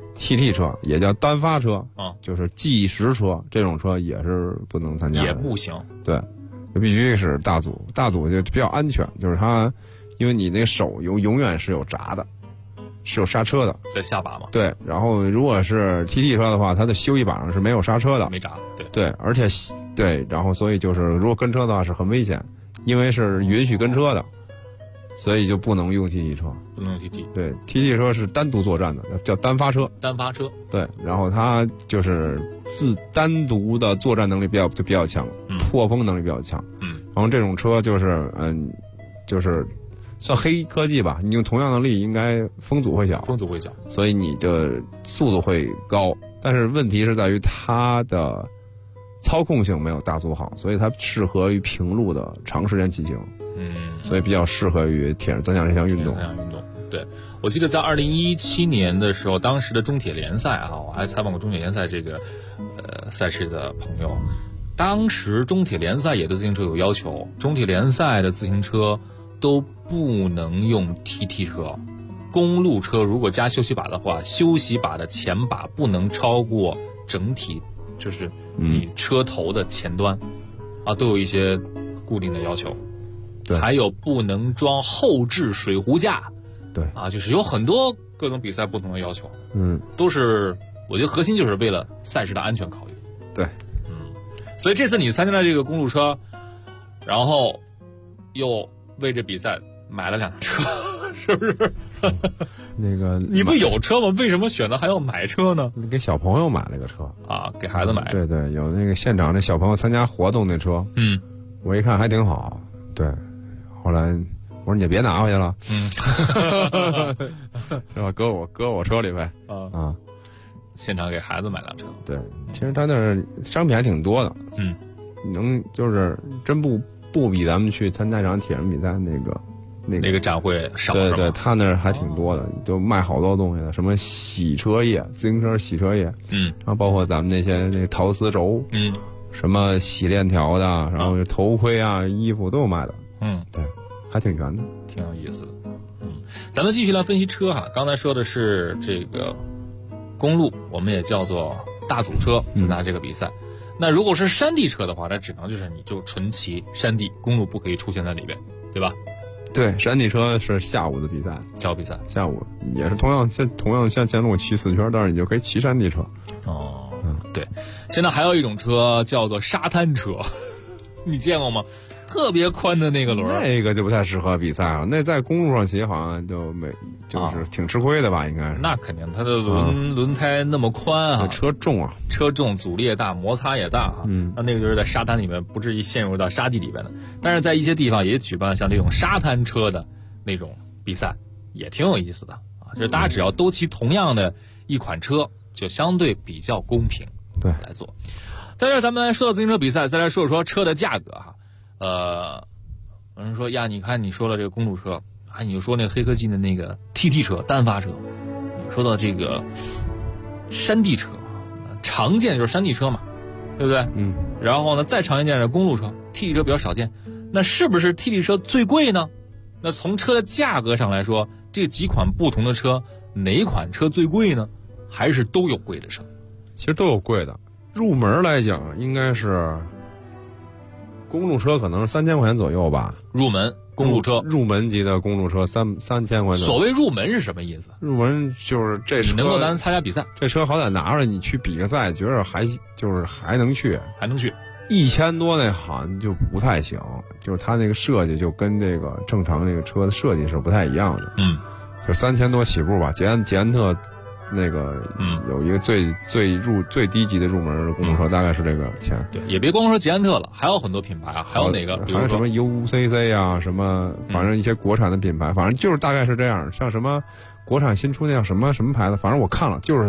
Speaker 5: TT 车，也叫单发车
Speaker 2: 啊，
Speaker 5: 就是计时车，这种车也是不能参加的，
Speaker 2: 也不行。
Speaker 5: 对，必须是大组就比较安全，就是它，因为你那手永远是有闸的。是有刹车的，
Speaker 2: 在下把嘛。
Speaker 5: 对，然后如果是 TT 车的话，它的休息把上是没有刹车的，
Speaker 2: 没闸。
Speaker 5: 对，而且对，然后所以就是如果跟车的话是很危险，因为是允许跟车的，所以就不能用 TT 车，
Speaker 2: 不能用 TT。
Speaker 5: 对 ，TT 车是单独作战的，叫单发车。
Speaker 2: 单发车。
Speaker 5: 对，然后它就是单独的作战能力比较强，破风能力比较强。然后这种车就是就是算黑科技吧，你用同样的力，应该风阻会小，所以你的速度会高。但是问题是在于它的操控性没有大组好，所以它适合于平路的长时间骑行。所以比较适合于铁人三项这项运动。
Speaker 2: 对，我记得在2017年的时候，当时的中铁联赛啊，我还采访过中铁联赛这个赛事的朋友。当时中铁联赛也对自行车有要求，中铁联赛的自行车都不能用 TT 车，公路车如果加休息把的话，休息把的前把不能超过整体，就是你车头的前端，啊，都有一些固定的要求。
Speaker 5: 对，
Speaker 2: 还有不能装后置水壶架。
Speaker 5: 对，
Speaker 2: 啊，就是有很多各种比赛不同的要求。都是我觉得核心就是为了赛事的安全考虑。
Speaker 5: 对，
Speaker 2: 所以这次你参加了这个公路车，然后又为这比赛买了2辆车，是不是？
Speaker 5: 那个
Speaker 2: 你不有车吗？为什么选择还要买车呢？
Speaker 5: 给小朋友买了个车
Speaker 2: 啊，给孩子买。
Speaker 5: 对对，有那个现场那小朋友参加活动那车，我一看还挺好。对，后来我说你别拿回去了，是吧？搁我车里呗。啊，
Speaker 2: 现场给孩子买辆车。
Speaker 5: 对，其实他那儿商品还挺多的。能就是真不比咱们去参加场铁人比赛那
Speaker 2: 个展会少。
Speaker 5: 对对，他那儿还挺多的，就卖好多东西的，什么洗车液、自行车洗车液，
Speaker 2: 然
Speaker 5: 后包括咱们那些那陶瓷轴，什么洗链条的，然后头盔啊、衣服都有卖的。对，还挺全的，
Speaker 2: 挺有意思的。咱们继续来分析车哈。刚才说的是这个公路，我们也叫做大组车，就拿这个比赛。那如果是山地车的话，那只能就是你就纯骑山地，公路不可以出现在里边，对吧？
Speaker 5: 对，山地车是下午的比赛，下午也是同样像前路骑4圈，但是你就可以骑山地车。
Speaker 2: 对。现在还有一种车叫做沙滩车，你见过吗？特别宽的那个轮，
Speaker 5: 那个就不太适合比赛了。那在公路上骑好像就是挺吃亏的吧？应该是。
Speaker 2: 那肯定，它的轮胎那么宽啊，
Speaker 5: 车重啊，
Speaker 2: 阻力也大，摩擦也大啊。那个就是在沙滩里面，不至于陷入到沙地里边的。但是在一些地方也举办了像这种沙滩车的那种比赛，也挺有意思的啊。就是大家只要都骑同样的一款车，就相对比较公平。
Speaker 5: 对，
Speaker 2: 来做。 在这咱们来说到自行车比赛，再来说说车的价格哈。有人说呀，你看你说了这个公路车啊，你就说那个黑科技的那个 TT 车单发车，你说到这个山地车，常见就是山地车嘛，对不对？然后呢，再常见的公路车 ，TT 车比较少见。那是不是 TT 车最贵呢？那从车的价格上来说，这几款不同的车，哪款车最贵呢？还是都有贵的车？
Speaker 5: 其实都有贵的。入门来讲，应该是公路车可能是3000块钱左右吧。
Speaker 2: 入门公路车，
Speaker 5: 入门级的公路车3000块钱。
Speaker 2: 所谓入门是什么意思？
Speaker 5: 入门就是这车
Speaker 2: 你能够咱参加比赛，
Speaker 5: 这车好歹拿着你去比个赛，觉得还能去，
Speaker 2: 还能去。
Speaker 5: 1000多那好像就不太行，就是它那个设计就跟这个正常这个车的设计是不太一样的。就3000多起步吧。捷安特那个有一个最低级的入门的公路车，大概是这个钱。
Speaker 2: 对，也别光说捷安特了，还有很多品牌啊，还有哪个？比如说
Speaker 5: 什么 UCC 啊，什么反正一些国产的品牌，反正就是大概是这样。像什么国产新出那叫什么牌子，反正我看了就是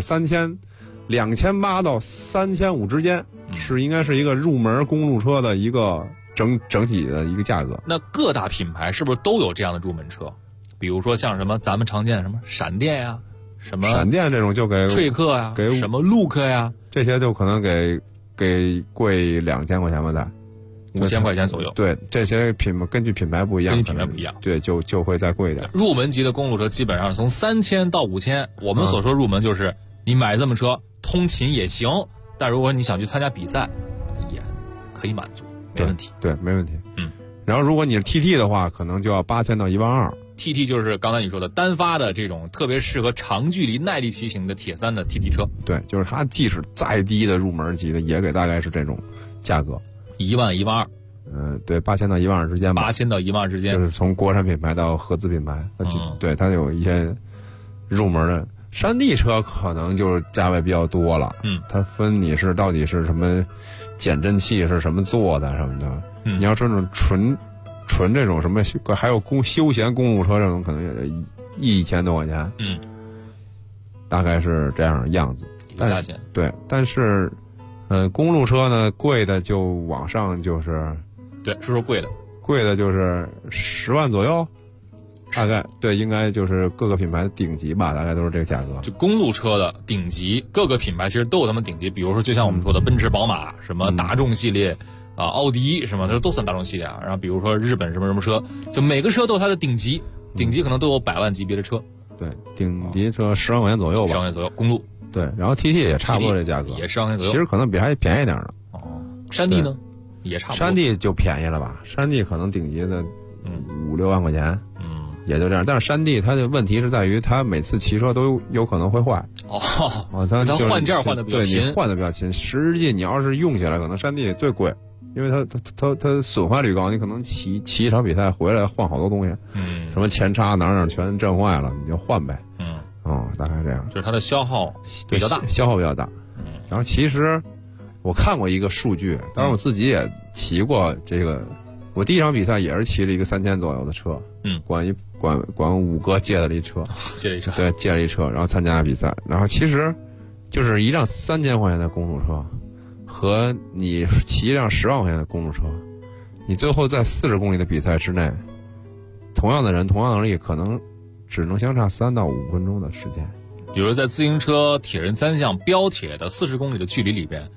Speaker 5: 2800到3500之间，是应该是一个入门公路车的一个整体的一个价格。
Speaker 2: 那各大品牌是不是都有这样的入门车？比如说像什么咱们常见的什么闪电呀，什么
Speaker 5: 闪电这种就给
Speaker 2: 翠克呀，给什么路克呀，
Speaker 5: 这些就可能给贵2000块钱吧，在
Speaker 2: 5000块钱左右。
Speaker 5: 对，这些根据品牌不一样，对，就会再贵一点。
Speaker 2: 入门级的公路车基本上从3000到5000，我们所说入门就是你买这么车通勤也行，但如果你想去参加比赛，也可以满足，没问题。
Speaker 5: 对，没问题。然后如果你是 TT 的话，可能就要8000到12000。
Speaker 2: TT 就是刚才你说的单发的这种特别适合长距离耐力骑行的铁3的 TT 车。
Speaker 5: 对，就是它即使再低的入门级的，也给大概是这种价格
Speaker 2: ，10000、12000。
Speaker 5: 对，8000到12000之间吧。
Speaker 2: 8000到12000之间，
Speaker 5: 就是从国产品牌到合资品牌，对，它有一些入门的。山地车可能就是价位比较多了，它分你是到底是什么减震器是什么做的什么的。你要说这种纯这种什么，还有休闲公路车这种，可能也1000多块钱，大概是这样的样子。
Speaker 2: 价钱
Speaker 5: 对，但是公路车呢，贵的就往上就是
Speaker 2: 对，说贵
Speaker 5: 的就是10万左右。大概对，应该就是各个品牌的顶级吧，大概都是这个价格。
Speaker 2: 就公路车的顶级，各个品牌其实都有他们顶级。比如说，就像我们说的奔驰、宝马，什么大众系列啊，奥迪什么，这都算大众系列啊。然后比如说日本什么车，就每个车都有它的顶级，顶级可能都有100万级别的车。
Speaker 5: 对，顶级车10万块钱左右吧。10
Speaker 2: 万块钱左右，公路。
Speaker 5: 对，然后 TT 也差不多这价格，
Speaker 2: 也10万块钱左右。
Speaker 5: 其实可能比还便宜点的。
Speaker 2: 山地呢，也差不多。
Speaker 5: 山地就便宜了吧？山地可能顶级的5、6万块钱。也就这样，但是山地它的问题是在于，它每次骑车都有可能会坏。它
Speaker 2: 换件换的比较勤，
Speaker 5: 对，你换的比较勤。实际你要是用起来，可能山地最贵，因为它损坏率高，你可能骑一场比赛回来换好多东西，什么前叉哪全震坏了，你就换呗。大概这样。
Speaker 2: 就是它的消耗比较大，
Speaker 5: 消耗比较大。然后其实我看过一个数据，当然我自己也骑过这个。我第一场比赛也是骑了一个3000左右的车，管5哥借了一车，对，借了一车，然后参加比赛。然后其实就是一辆3000块钱的公路车，和你骑一辆10万块钱的公路车，你最后在40公里的比赛之内，同样的人，同样能力，可能只能相差3到5分钟的时间。
Speaker 2: 比如在自行车铁人3项标铁的40公里的距离里边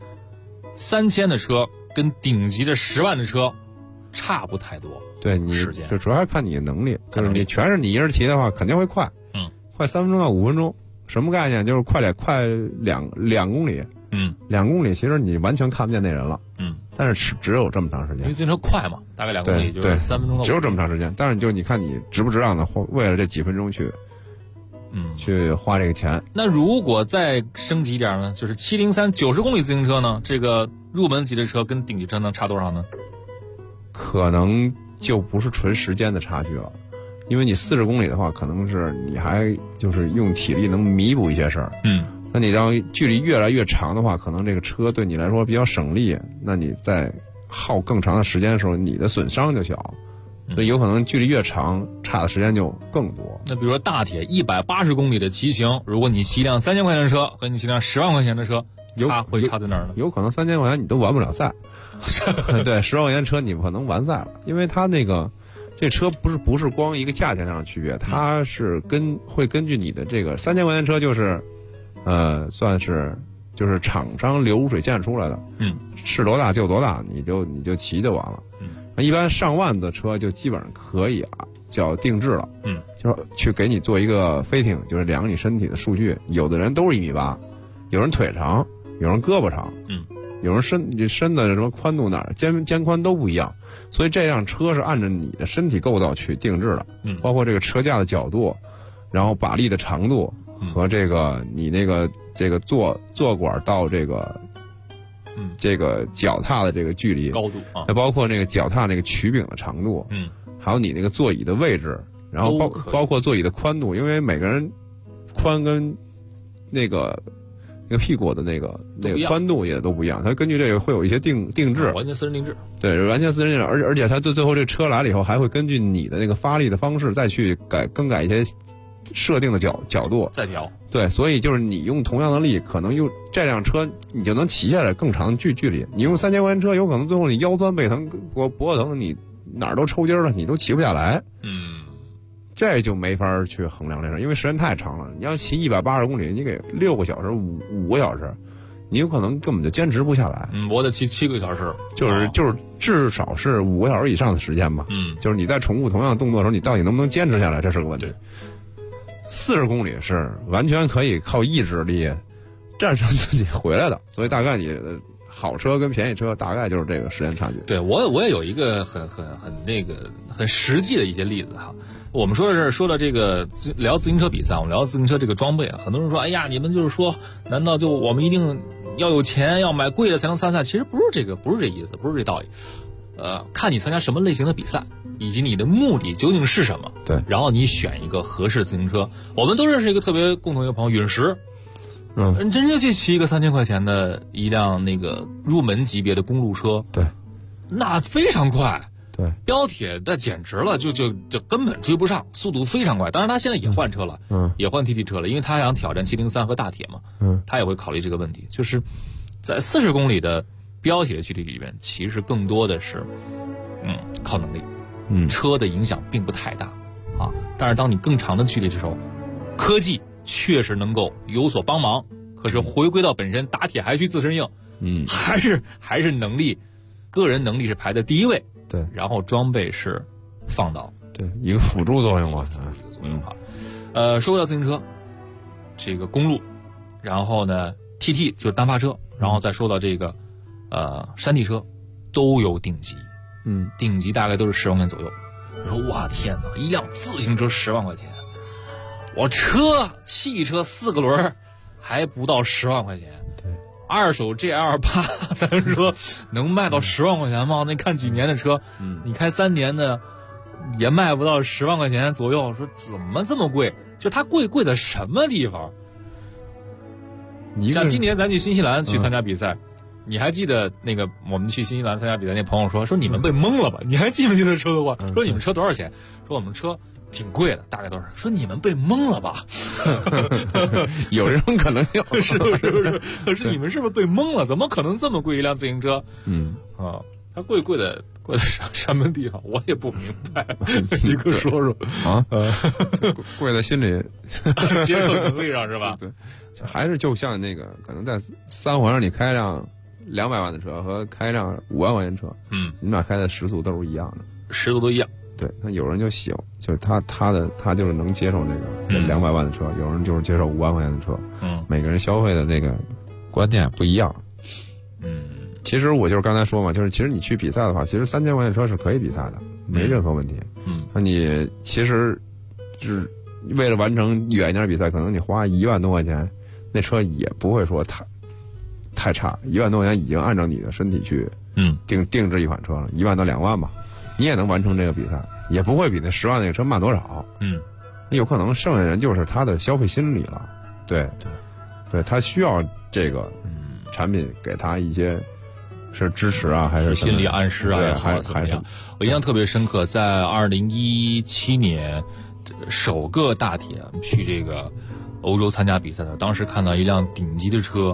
Speaker 2: ，3000的车跟顶级的10万的车差不太多。
Speaker 5: 对，你就主要是看你的能力，就是你全是你一人骑的话，肯定会快，快3分钟到5分钟。什么概念？就是快2公里，2公里其实你完全看不见那人了，但是只有这么长时间，
Speaker 2: 因为自行车快嘛，大概2公里就是3分钟，
Speaker 5: 只有这么长时间。但是就你看你值不值当的为了这几分钟去花这个钱。
Speaker 2: 那如果再升级一点呢，就是703 90公里自行车呢，这个入门级的车跟顶级车能差多少呢？
Speaker 5: 可能就不是纯时间的差距了，因为你40公里的话，可能是你还就是用体力能弥补一些事儿。那你让距离越来越长的话，可能这个车对你来说比较省力，那你在耗更长的时间的时候，你的损伤就小，所以有可能距离越长，差的时间就更多。
Speaker 2: 那比如说大铁180公里的骑行，如果你骑一辆3000块钱的车和你骑辆10万块钱的车， 它会差在哪儿呢？
Speaker 5: 有可能3000块钱你都完不了赛。对，10万块钱车你不可能完赛了，因为它那个这车不是光一个价钱上的区别，它是会根据你的这个3000块钱车就是算是就是厂商流水线出来的，是多大就多大，你就骑就完了。一般上万的车就基本上可以叫定制了，就是去给你做一个fitting，就是量你身体的数据。有的人都是1.8米，有人腿长，有人胳膊长，有人身的什么宽度哪儿肩宽都不一样，所以这辆车是按照你的身体构造去定制的，包括这个车架的角度，然后把力的长度和这个你那个这个坐管到这个脚踏的这个距离
Speaker 2: 高度啊，
Speaker 5: 再包括那个脚踏那个曲柄的长度，还有你那个座椅的位置，然后包括座椅的宽度，因为每个人宽跟那个屁股的那个宽度也都不一样，它根据这个会有一些定制，
Speaker 2: 完全私人定制。
Speaker 5: 对，完全私人定制，而且它最后这车来了以后，还会根据你的那个发力的方式再去更改一些设定的角度
Speaker 2: 再调。
Speaker 5: 对，所以就是你用同样的力，可能用这辆车你就能骑下来更长的距离。你用3000块钱车，有可能最后你腰酸背疼、脖子疼，你哪儿都抽筋了，你都骑不下来。这就没法去衡量这事，因为时间太长了。你要骑180公里，你给6个小时、5个小时，你有可能根本就坚持不下来。
Speaker 2: 我得骑7个小时，
Speaker 5: 就是至少是5个小时以上的时间吧。就是你在重复同样的动作的时候，你到底能不能坚持下来，这是个问题。40公里是完全可以靠意志力战胜自己回来的，所以大概你好车跟便宜车大概就是这个时间差距。
Speaker 2: 对，我也有一个很实际的一些例子哈。我们说的这个聊自行车比赛，我们聊自行车这个装备，很多人说，哎呀，你们就是说，难道就我们一定要有钱要买贵的才能参赛？其实不是这意思，不是这道理。看你参加什么类型的比赛，以及你的目的究竟是什么。
Speaker 5: 对，
Speaker 2: 然后你选一个合适的自行车。我们都认识一个特别共同一个朋友，陨石。真就去骑一个3000块钱的一辆那个入门级别的公路车。
Speaker 5: 对，那
Speaker 2: 非常快。
Speaker 5: 对，
Speaker 2: 标铁那简直了，就根本追不上，速度非常快。当然他现在也换车了，也换 TT 车了，因为他想挑战703和大铁嘛，他也会考虑这个问题。就是在40公里的标铁的距离里面，其实更多的是，靠能力，车的影响并不太大啊。但是当你更长的距离的时候，科技确实能够有所帮忙。可是回归到本身，打铁还需自身硬，还是能力，个人能力是排在第一位。
Speaker 5: 对，
Speaker 2: 然后装备是放到
Speaker 5: 一个辅助作用嘛，
Speaker 2: 一个作用哈。说到自行车，这个公路，然后呢 TT 就是单发车，然后再说到这个山地车，都有顶级，顶级大概都是10万块钱左右。我说哇天哪，一辆自行车10万块钱，我汽车4个轮还不到10万块钱。二手 GL8 咱说能卖到10万块钱吗？那看几年的车，你开3年的也卖不到10万块钱左右。说怎么这么贵？就它贵在什么地方？像今年咱去新西兰去参加比赛，你还记得那个我们去新西兰参加比赛那朋友说你们被蒙了吧？你还记不记得车的话？说你们车多少钱？说我们车挺贵的，大概多少？说你们被蒙了吧？
Speaker 5: 有这种可能性，
Speaker 2: 是不是？可是你们是不是被蒙了？怎么可能这么贵一辆自行车？它贵的什么地方？我也不明白。你给我说说
Speaker 5: 啊？贵在心里
Speaker 2: 接受能力上是吧？
Speaker 5: 对，还是就像那个，可能在3环上你开辆200万的车和开辆5万块钱车，你们俩开的时速都是一样的，
Speaker 2: 时速都一样。
Speaker 5: 对，那有人就喜欢，就是他就是能接受这200万的车，有人就是接受5万块钱的车，每个人消费的那个观念不一样。其实我就是刚才说嘛，就是其实你去比赛的话，其实3000块钱车是可以比赛的，没任何问题。那你其实是为了完成远一点比赛，可能你花1万多块钱，那车也不会说太差，1万多块钱已经按照你的身体去定制一款车了，1万到2万吧。你也能完成这个比赛，也不会比那10万那个车慢多少。有可能剩下人就是他的消费心理了。对，他需要这个产品给他一些是支持啊，还是
Speaker 2: 心理暗示啊，还是怎么样？我印象特别深刻，在2017年首个大铁去这个欧洲参加比赛的，当时看到一辆顶级的车，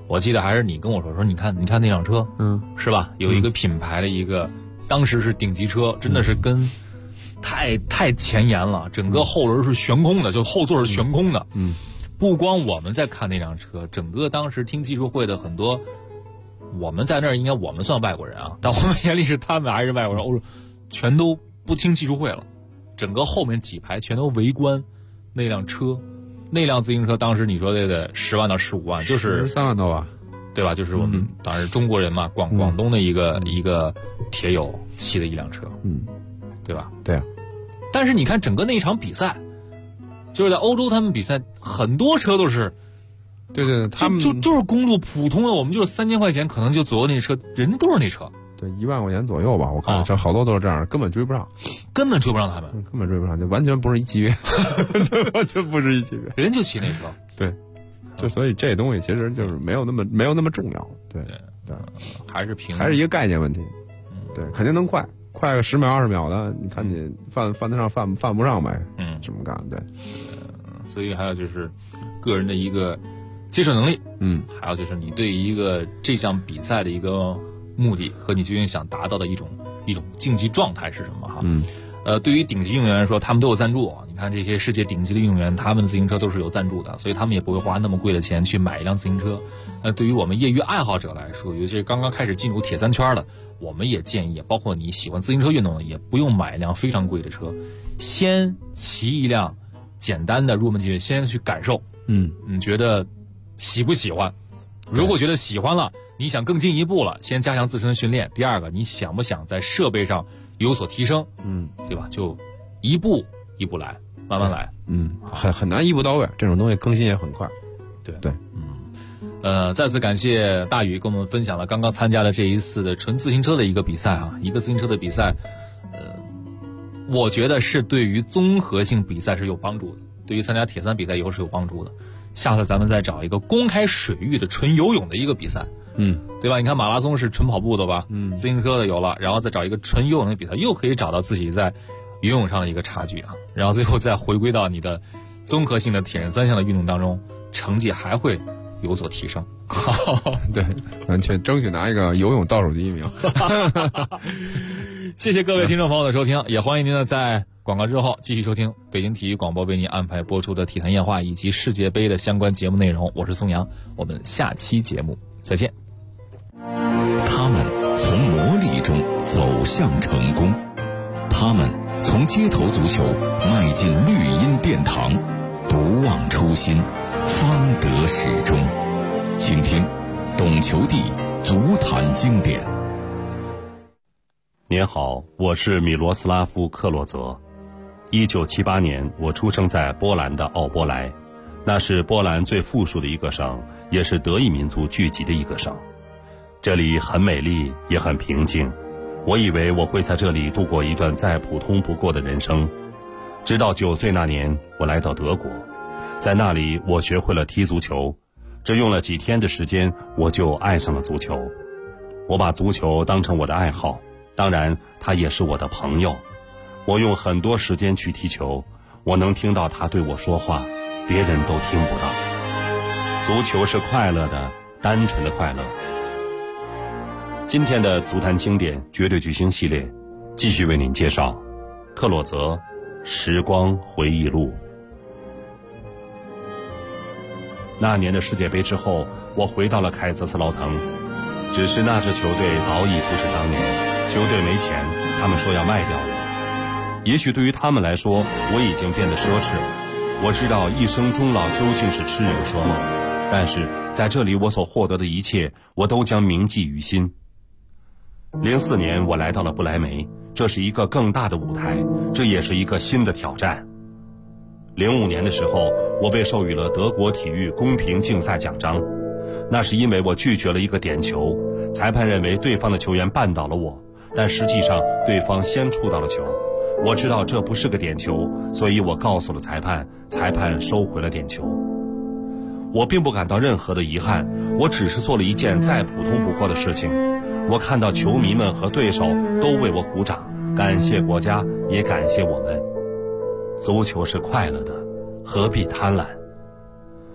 Speaker 2: 我记得还是你跟我说你看那辆车，是吧？有一个品牌的一个，当时是顶级车，真的是跟太前沿了，整个后轮是悬空的，就后座是悬空的。不光我们在看那辆车，整个当时听技术会的很多，我们在那儿应该我们算外国人啊，但我们眼里是他们还是外国人，欧洲全都不听技术会了，整个后面几排全都围观那辆车。那辆自行车当时你说得10万到15万，就是
Speaker 5: 13万多吧，
Speaker 2: 对吧？就是我们当时中国人嘛，广东的一个铁友骑的一辆车，对吧？
Speaker 5: 对啊。
Speaker 2: 但是你看整个那场比赛，就是在欧洲他们比赛很多车都是，
Speaker 5: 对，他们
Speaker 2: 就是公路普通的，我们就是3000块钱可能就左右那车，人家都是那车。
Speaker 5: 对，1万块钱左右吧，我看这好多都是这样，根本追不上他们，根本追不上，就完全不是一级别，完全不是一级别，
Speaker 2: 人就骑那车。
Speaker 5: 对，就所以这东西其实就是没有那么重要，对，
Speaker 2: 还
Speaker 5: 是一个概念问题，对，肯定能快个10秒20秒的，你看你犯得上犯不上呗，这么干，对，
Speaker 2: 所以还有就是个人的一个接受能力，还有就是你对一个这项比赛的一个目的和你究竟想达到的一种竞技状态是什么哈？对于顶级运动员来说，他们都有赞助。你看这些世界顶级的运动员，他们的自行车都是有赞助的，所以他们也不会花那么贵的钱去买一辆自行车。对于我们业余爱好者来说，尤其是刚刚开始进入铁三圈的，我们也建议，包括你喜欢自行车运动的，也不用买一辆非常贵的车，先骑一辆简单的入门级，先去感受。你觉得喜不喜欢？如果觉得喜欢了，你想更进一步了，先加强自身的训练。第二个，你想不想在设备上有所提升？对吧？就一步一步来，慢慢来。
Speaker 5: 很难一步到位，这种东西更新也很快。对。
Speaker 2: 再次感谢大宇跟我们分享了刚刚参加的这一次的纯自行车的一个比赛啊，一个自行车的比赛，我觉得是对于综合性比赛是有帮助的，对于参加铁三比赛以后是有帮助的。下次咱们再找一个公开水域的纯游泳的一个比赛，对吧？你看马拉松是纯跑步的吧，自行车的有了，然后再找一个纯游泳的比赛，又可以找到自己在游泳上的一个差距啊，然后最后再回归到你的综合性的铁人3项的运动当中，成绩还会有所提升。
Speaker 5: 对，去争取拿一个游泳倒数第1名。
Speaker 2: 谢谢各位听众朋友的收听，也欢迎您呢在广告之后继续收听北京体育广播为您安排播出的体坛夜话以及世界杯的相关节目内容。我是宋阳，我们下期节目再见。
Speaker 8: 他们从磨砺中走向成功，他们从街头足球迈进绿茵殿堂，不忘初心，方得始终。请听懂球帝足坛经典。
Speaker 4: 您好，我是米罗斯拉夫·克洛泽。1978年，我出生在波兰的奥波莱，那是波兰最富庶的一个省，也是德裔民族聚集的一个省。这里很美丽，也很平静。我以为我会在这里度过一段再普通不过的人生。直到9岁那年，我来到德国，在那里我学会了踢足球，只用了几天的时间，我就爱上了足球。我把足球当成我的爱好，当然他也是我的朋友。我用很多时间去踢球，我能听到他对我说话，别人都听不到。足球是快乐的，单纯的快乐。今天的足坛经典绝对巨星系列，继续为您介绍克洛泽时光回忆录。那年的世界杯之后，我回到了凯泽斯劳滕，只是那支球队早已不是当年，球队没钱，他们说要卖掉我。也许对于他们来说，我已经变得奢侈了。我知道一生终老究竟是痴人说梦，但是在这里我所获得的一切，我都将铭记于心。04年我来到了不来梅，这是一个更大的舞台，这也是一个新的挑战。05年的时候，我被授予了德国体育公平竞赛奖章，那是因为我拒绝了一个点球，裁判认为对方的球员绊倒了我，但实际上对方先触到了球。我知道这不是个点球，所以我告诉了裁判，裁判收回了点球。我并不感到任何的遗憾，我只是做了一件再普通不过的事情。我看到球迷们和对手都为我鼓掌，感谢国家，也感谢我们。足球是快乐的，何必贪婪？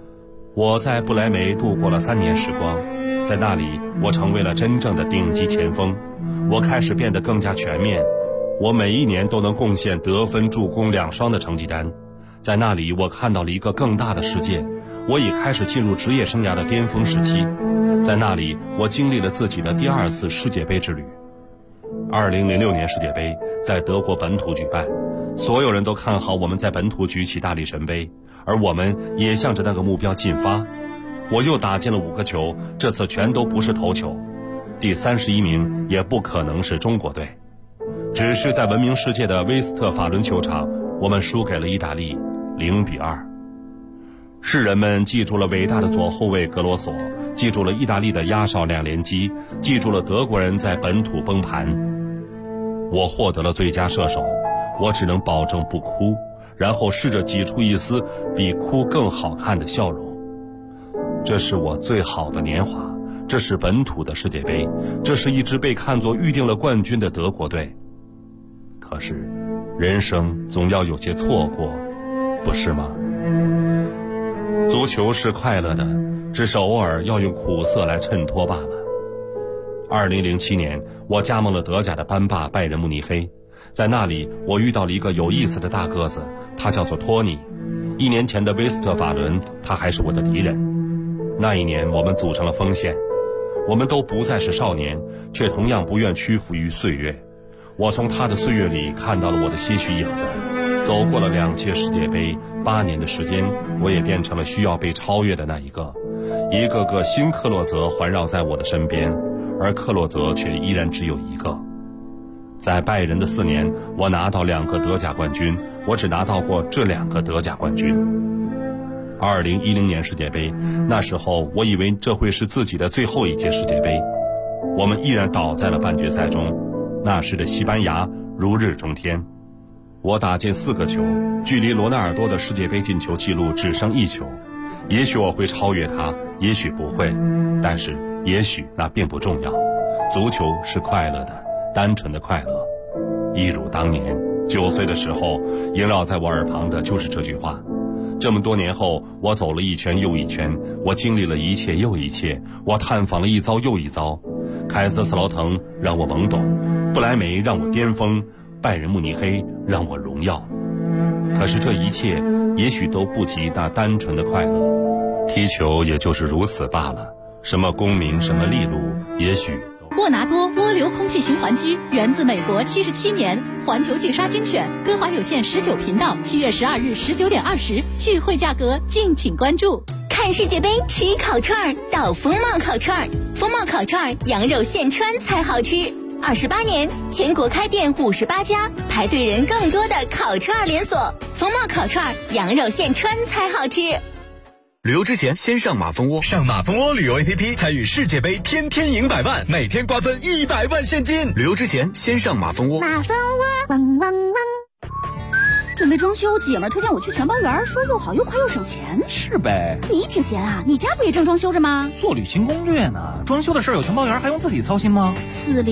Speaker 16: 我在不来梅度过了3年时光，在那里我成为了真正的顶级前锋，我开始变得更加全面，我每一年都能贡献得分、助攻2双的成绩单。在那里我看到了一个更大的世界，我已开始进入职业生涯的巅峰时期。在那里我经历了自己的第2次世界杯之旅。2006年世界杯在德国本土举办，所有人都看好我们在本土举起大力神杯，而我们也向着那个目标进发。我又打进了5个球，这次全都不是头球。第31名也不可能是中国队，只是在闻名世界的威斯特法伦球场，我们输给了意大利0-2。世人们记住了伟大的左后卫格罗索，记住了意大利的压哨2连击，记住了德国人在本土崩盘。我获得了最佳射手，我只能保证不哭，然后试着挤出一丝比哭更好看的笑容。这是我最好的年华，这是本土的世界杯，这是一支被看作预定了冠军的德国队。可是人生总要有些错过，不是吗？足球是快乐的，只是偶尔要用苦涩来衬托罢了。2007年，我加盟了德甲的班霸拜仁慕尼黑，在那里我遇到了一个有意思的大个子，他叫做托尼。1年前的威斯特法伦，他还是我的敌人。那一年我们组成了锋线，我们都不再是少年，却同样不愿屈服于岁月。我从他的岁月里看到了我的些许影子，走过了2届世界杯，8年的时间，我也变成了需要被超越的那一个。一个个新克洛泽环绕在我的身边，而克洛泽却依然只有一个。在拜仁的4年，我拿到2个德甲冠军，我只拿到过这2个德甲冠军。2010年世界杯，那时候我以为这会是自己的最后一届世界杯，我们依然倒在了半决赛中。那时的西班牙如日中天，我打进4个球，距离罗纳尔多的世界杯进球纪录只剩1球。也许我会超越他，也许不会，但是也许那并不重要。足球是快乐的，单纯的快乐。一如当年9岁的时候，萦绕在我耳旁的就是这句话。这么多年后，我走了一圈又一圈，我经历了一切又一切，我探访了一遭又一遭。凯瑟斯劳滕让我懵懂，不来梅让我巅峰，拜仁慕尼黑让我荣耀。可是这一切也许都不及那单纯的快乐。踢球也就是如此罢了，什么功名，什么利禄，也许
Speaker 13: 沃纳多涡流空气循环机源自美国77年，环球巨鲨精选，歌华有线19频道7月12日19点20，聚会价格敬请关注。
Speaker 3: 看世界杯吃烤串到风貌烤串，风貌烤串羊肉现穿才好吃。28年，全国开店58家，排队人更多的烤串连锁。风貌烤串羊肉现穿才好吃。
Speaker 17: 旅游之前先上马蜂窝，上马蜂窝旅游 APP 参与世界杯，天天赢100万，每天瓜分100万现金。旅游之前先上马蜂窝。
Speaker 18: 马蜂窝，汪汪汪。准备装修，姐们儿推荐我去全包园，说又好又快又省钱。
Speaker 19: 是呗，
Speaker 18: 你挺闲啊，你家不也正装修着吗？
Speaker 19: 做旅行攻略呢，装修的事儿有全包园还用自己操心吗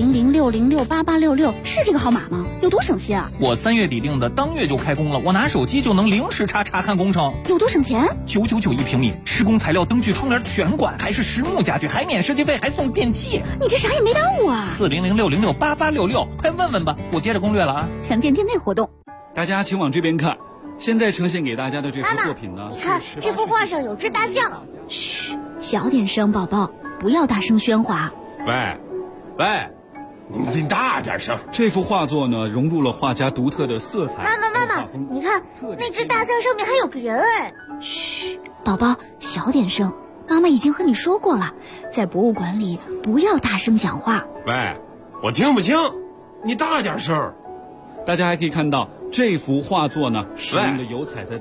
Speaker 18: ？40060688866是这个号码吗？有多省心啊？
Speaker 19: 我3月底订的，当月就开工了，我拿手机就能零时查看工程。
Speaker 18: 有多省钱
Speaker 19: ？9991平米，施工材料、灯具、窗帘全管，还是实木家具，还免设计费，还送电器。
Speaker 18: 你这啥也没耽误啊
Speaker 19: ！40060688866，快问问吧，我接着攻略了啊！
Speaker 18: 详见店内活动。
Speaker 20: 大家请往这边看，现在呈现给大家的这幅作品呢，
Speaker 18: 你看这幅画上有只大象。嘘，小点声，宝宝，不要大声喧哗。
Speaker 20: 喂，你大点声。这幅画作呢，融入了画家独特的色彩。
Speaker 18: 妈妈，你看那只大象上面还有个人哎。嘘，宝宝，小点声。妈妈已经和你说过了，在博物馆里不要大声讲话。
Speaker 20: 喂，我听不清，你大点声。大家还可以看到这幅画作呢，使用的油彩在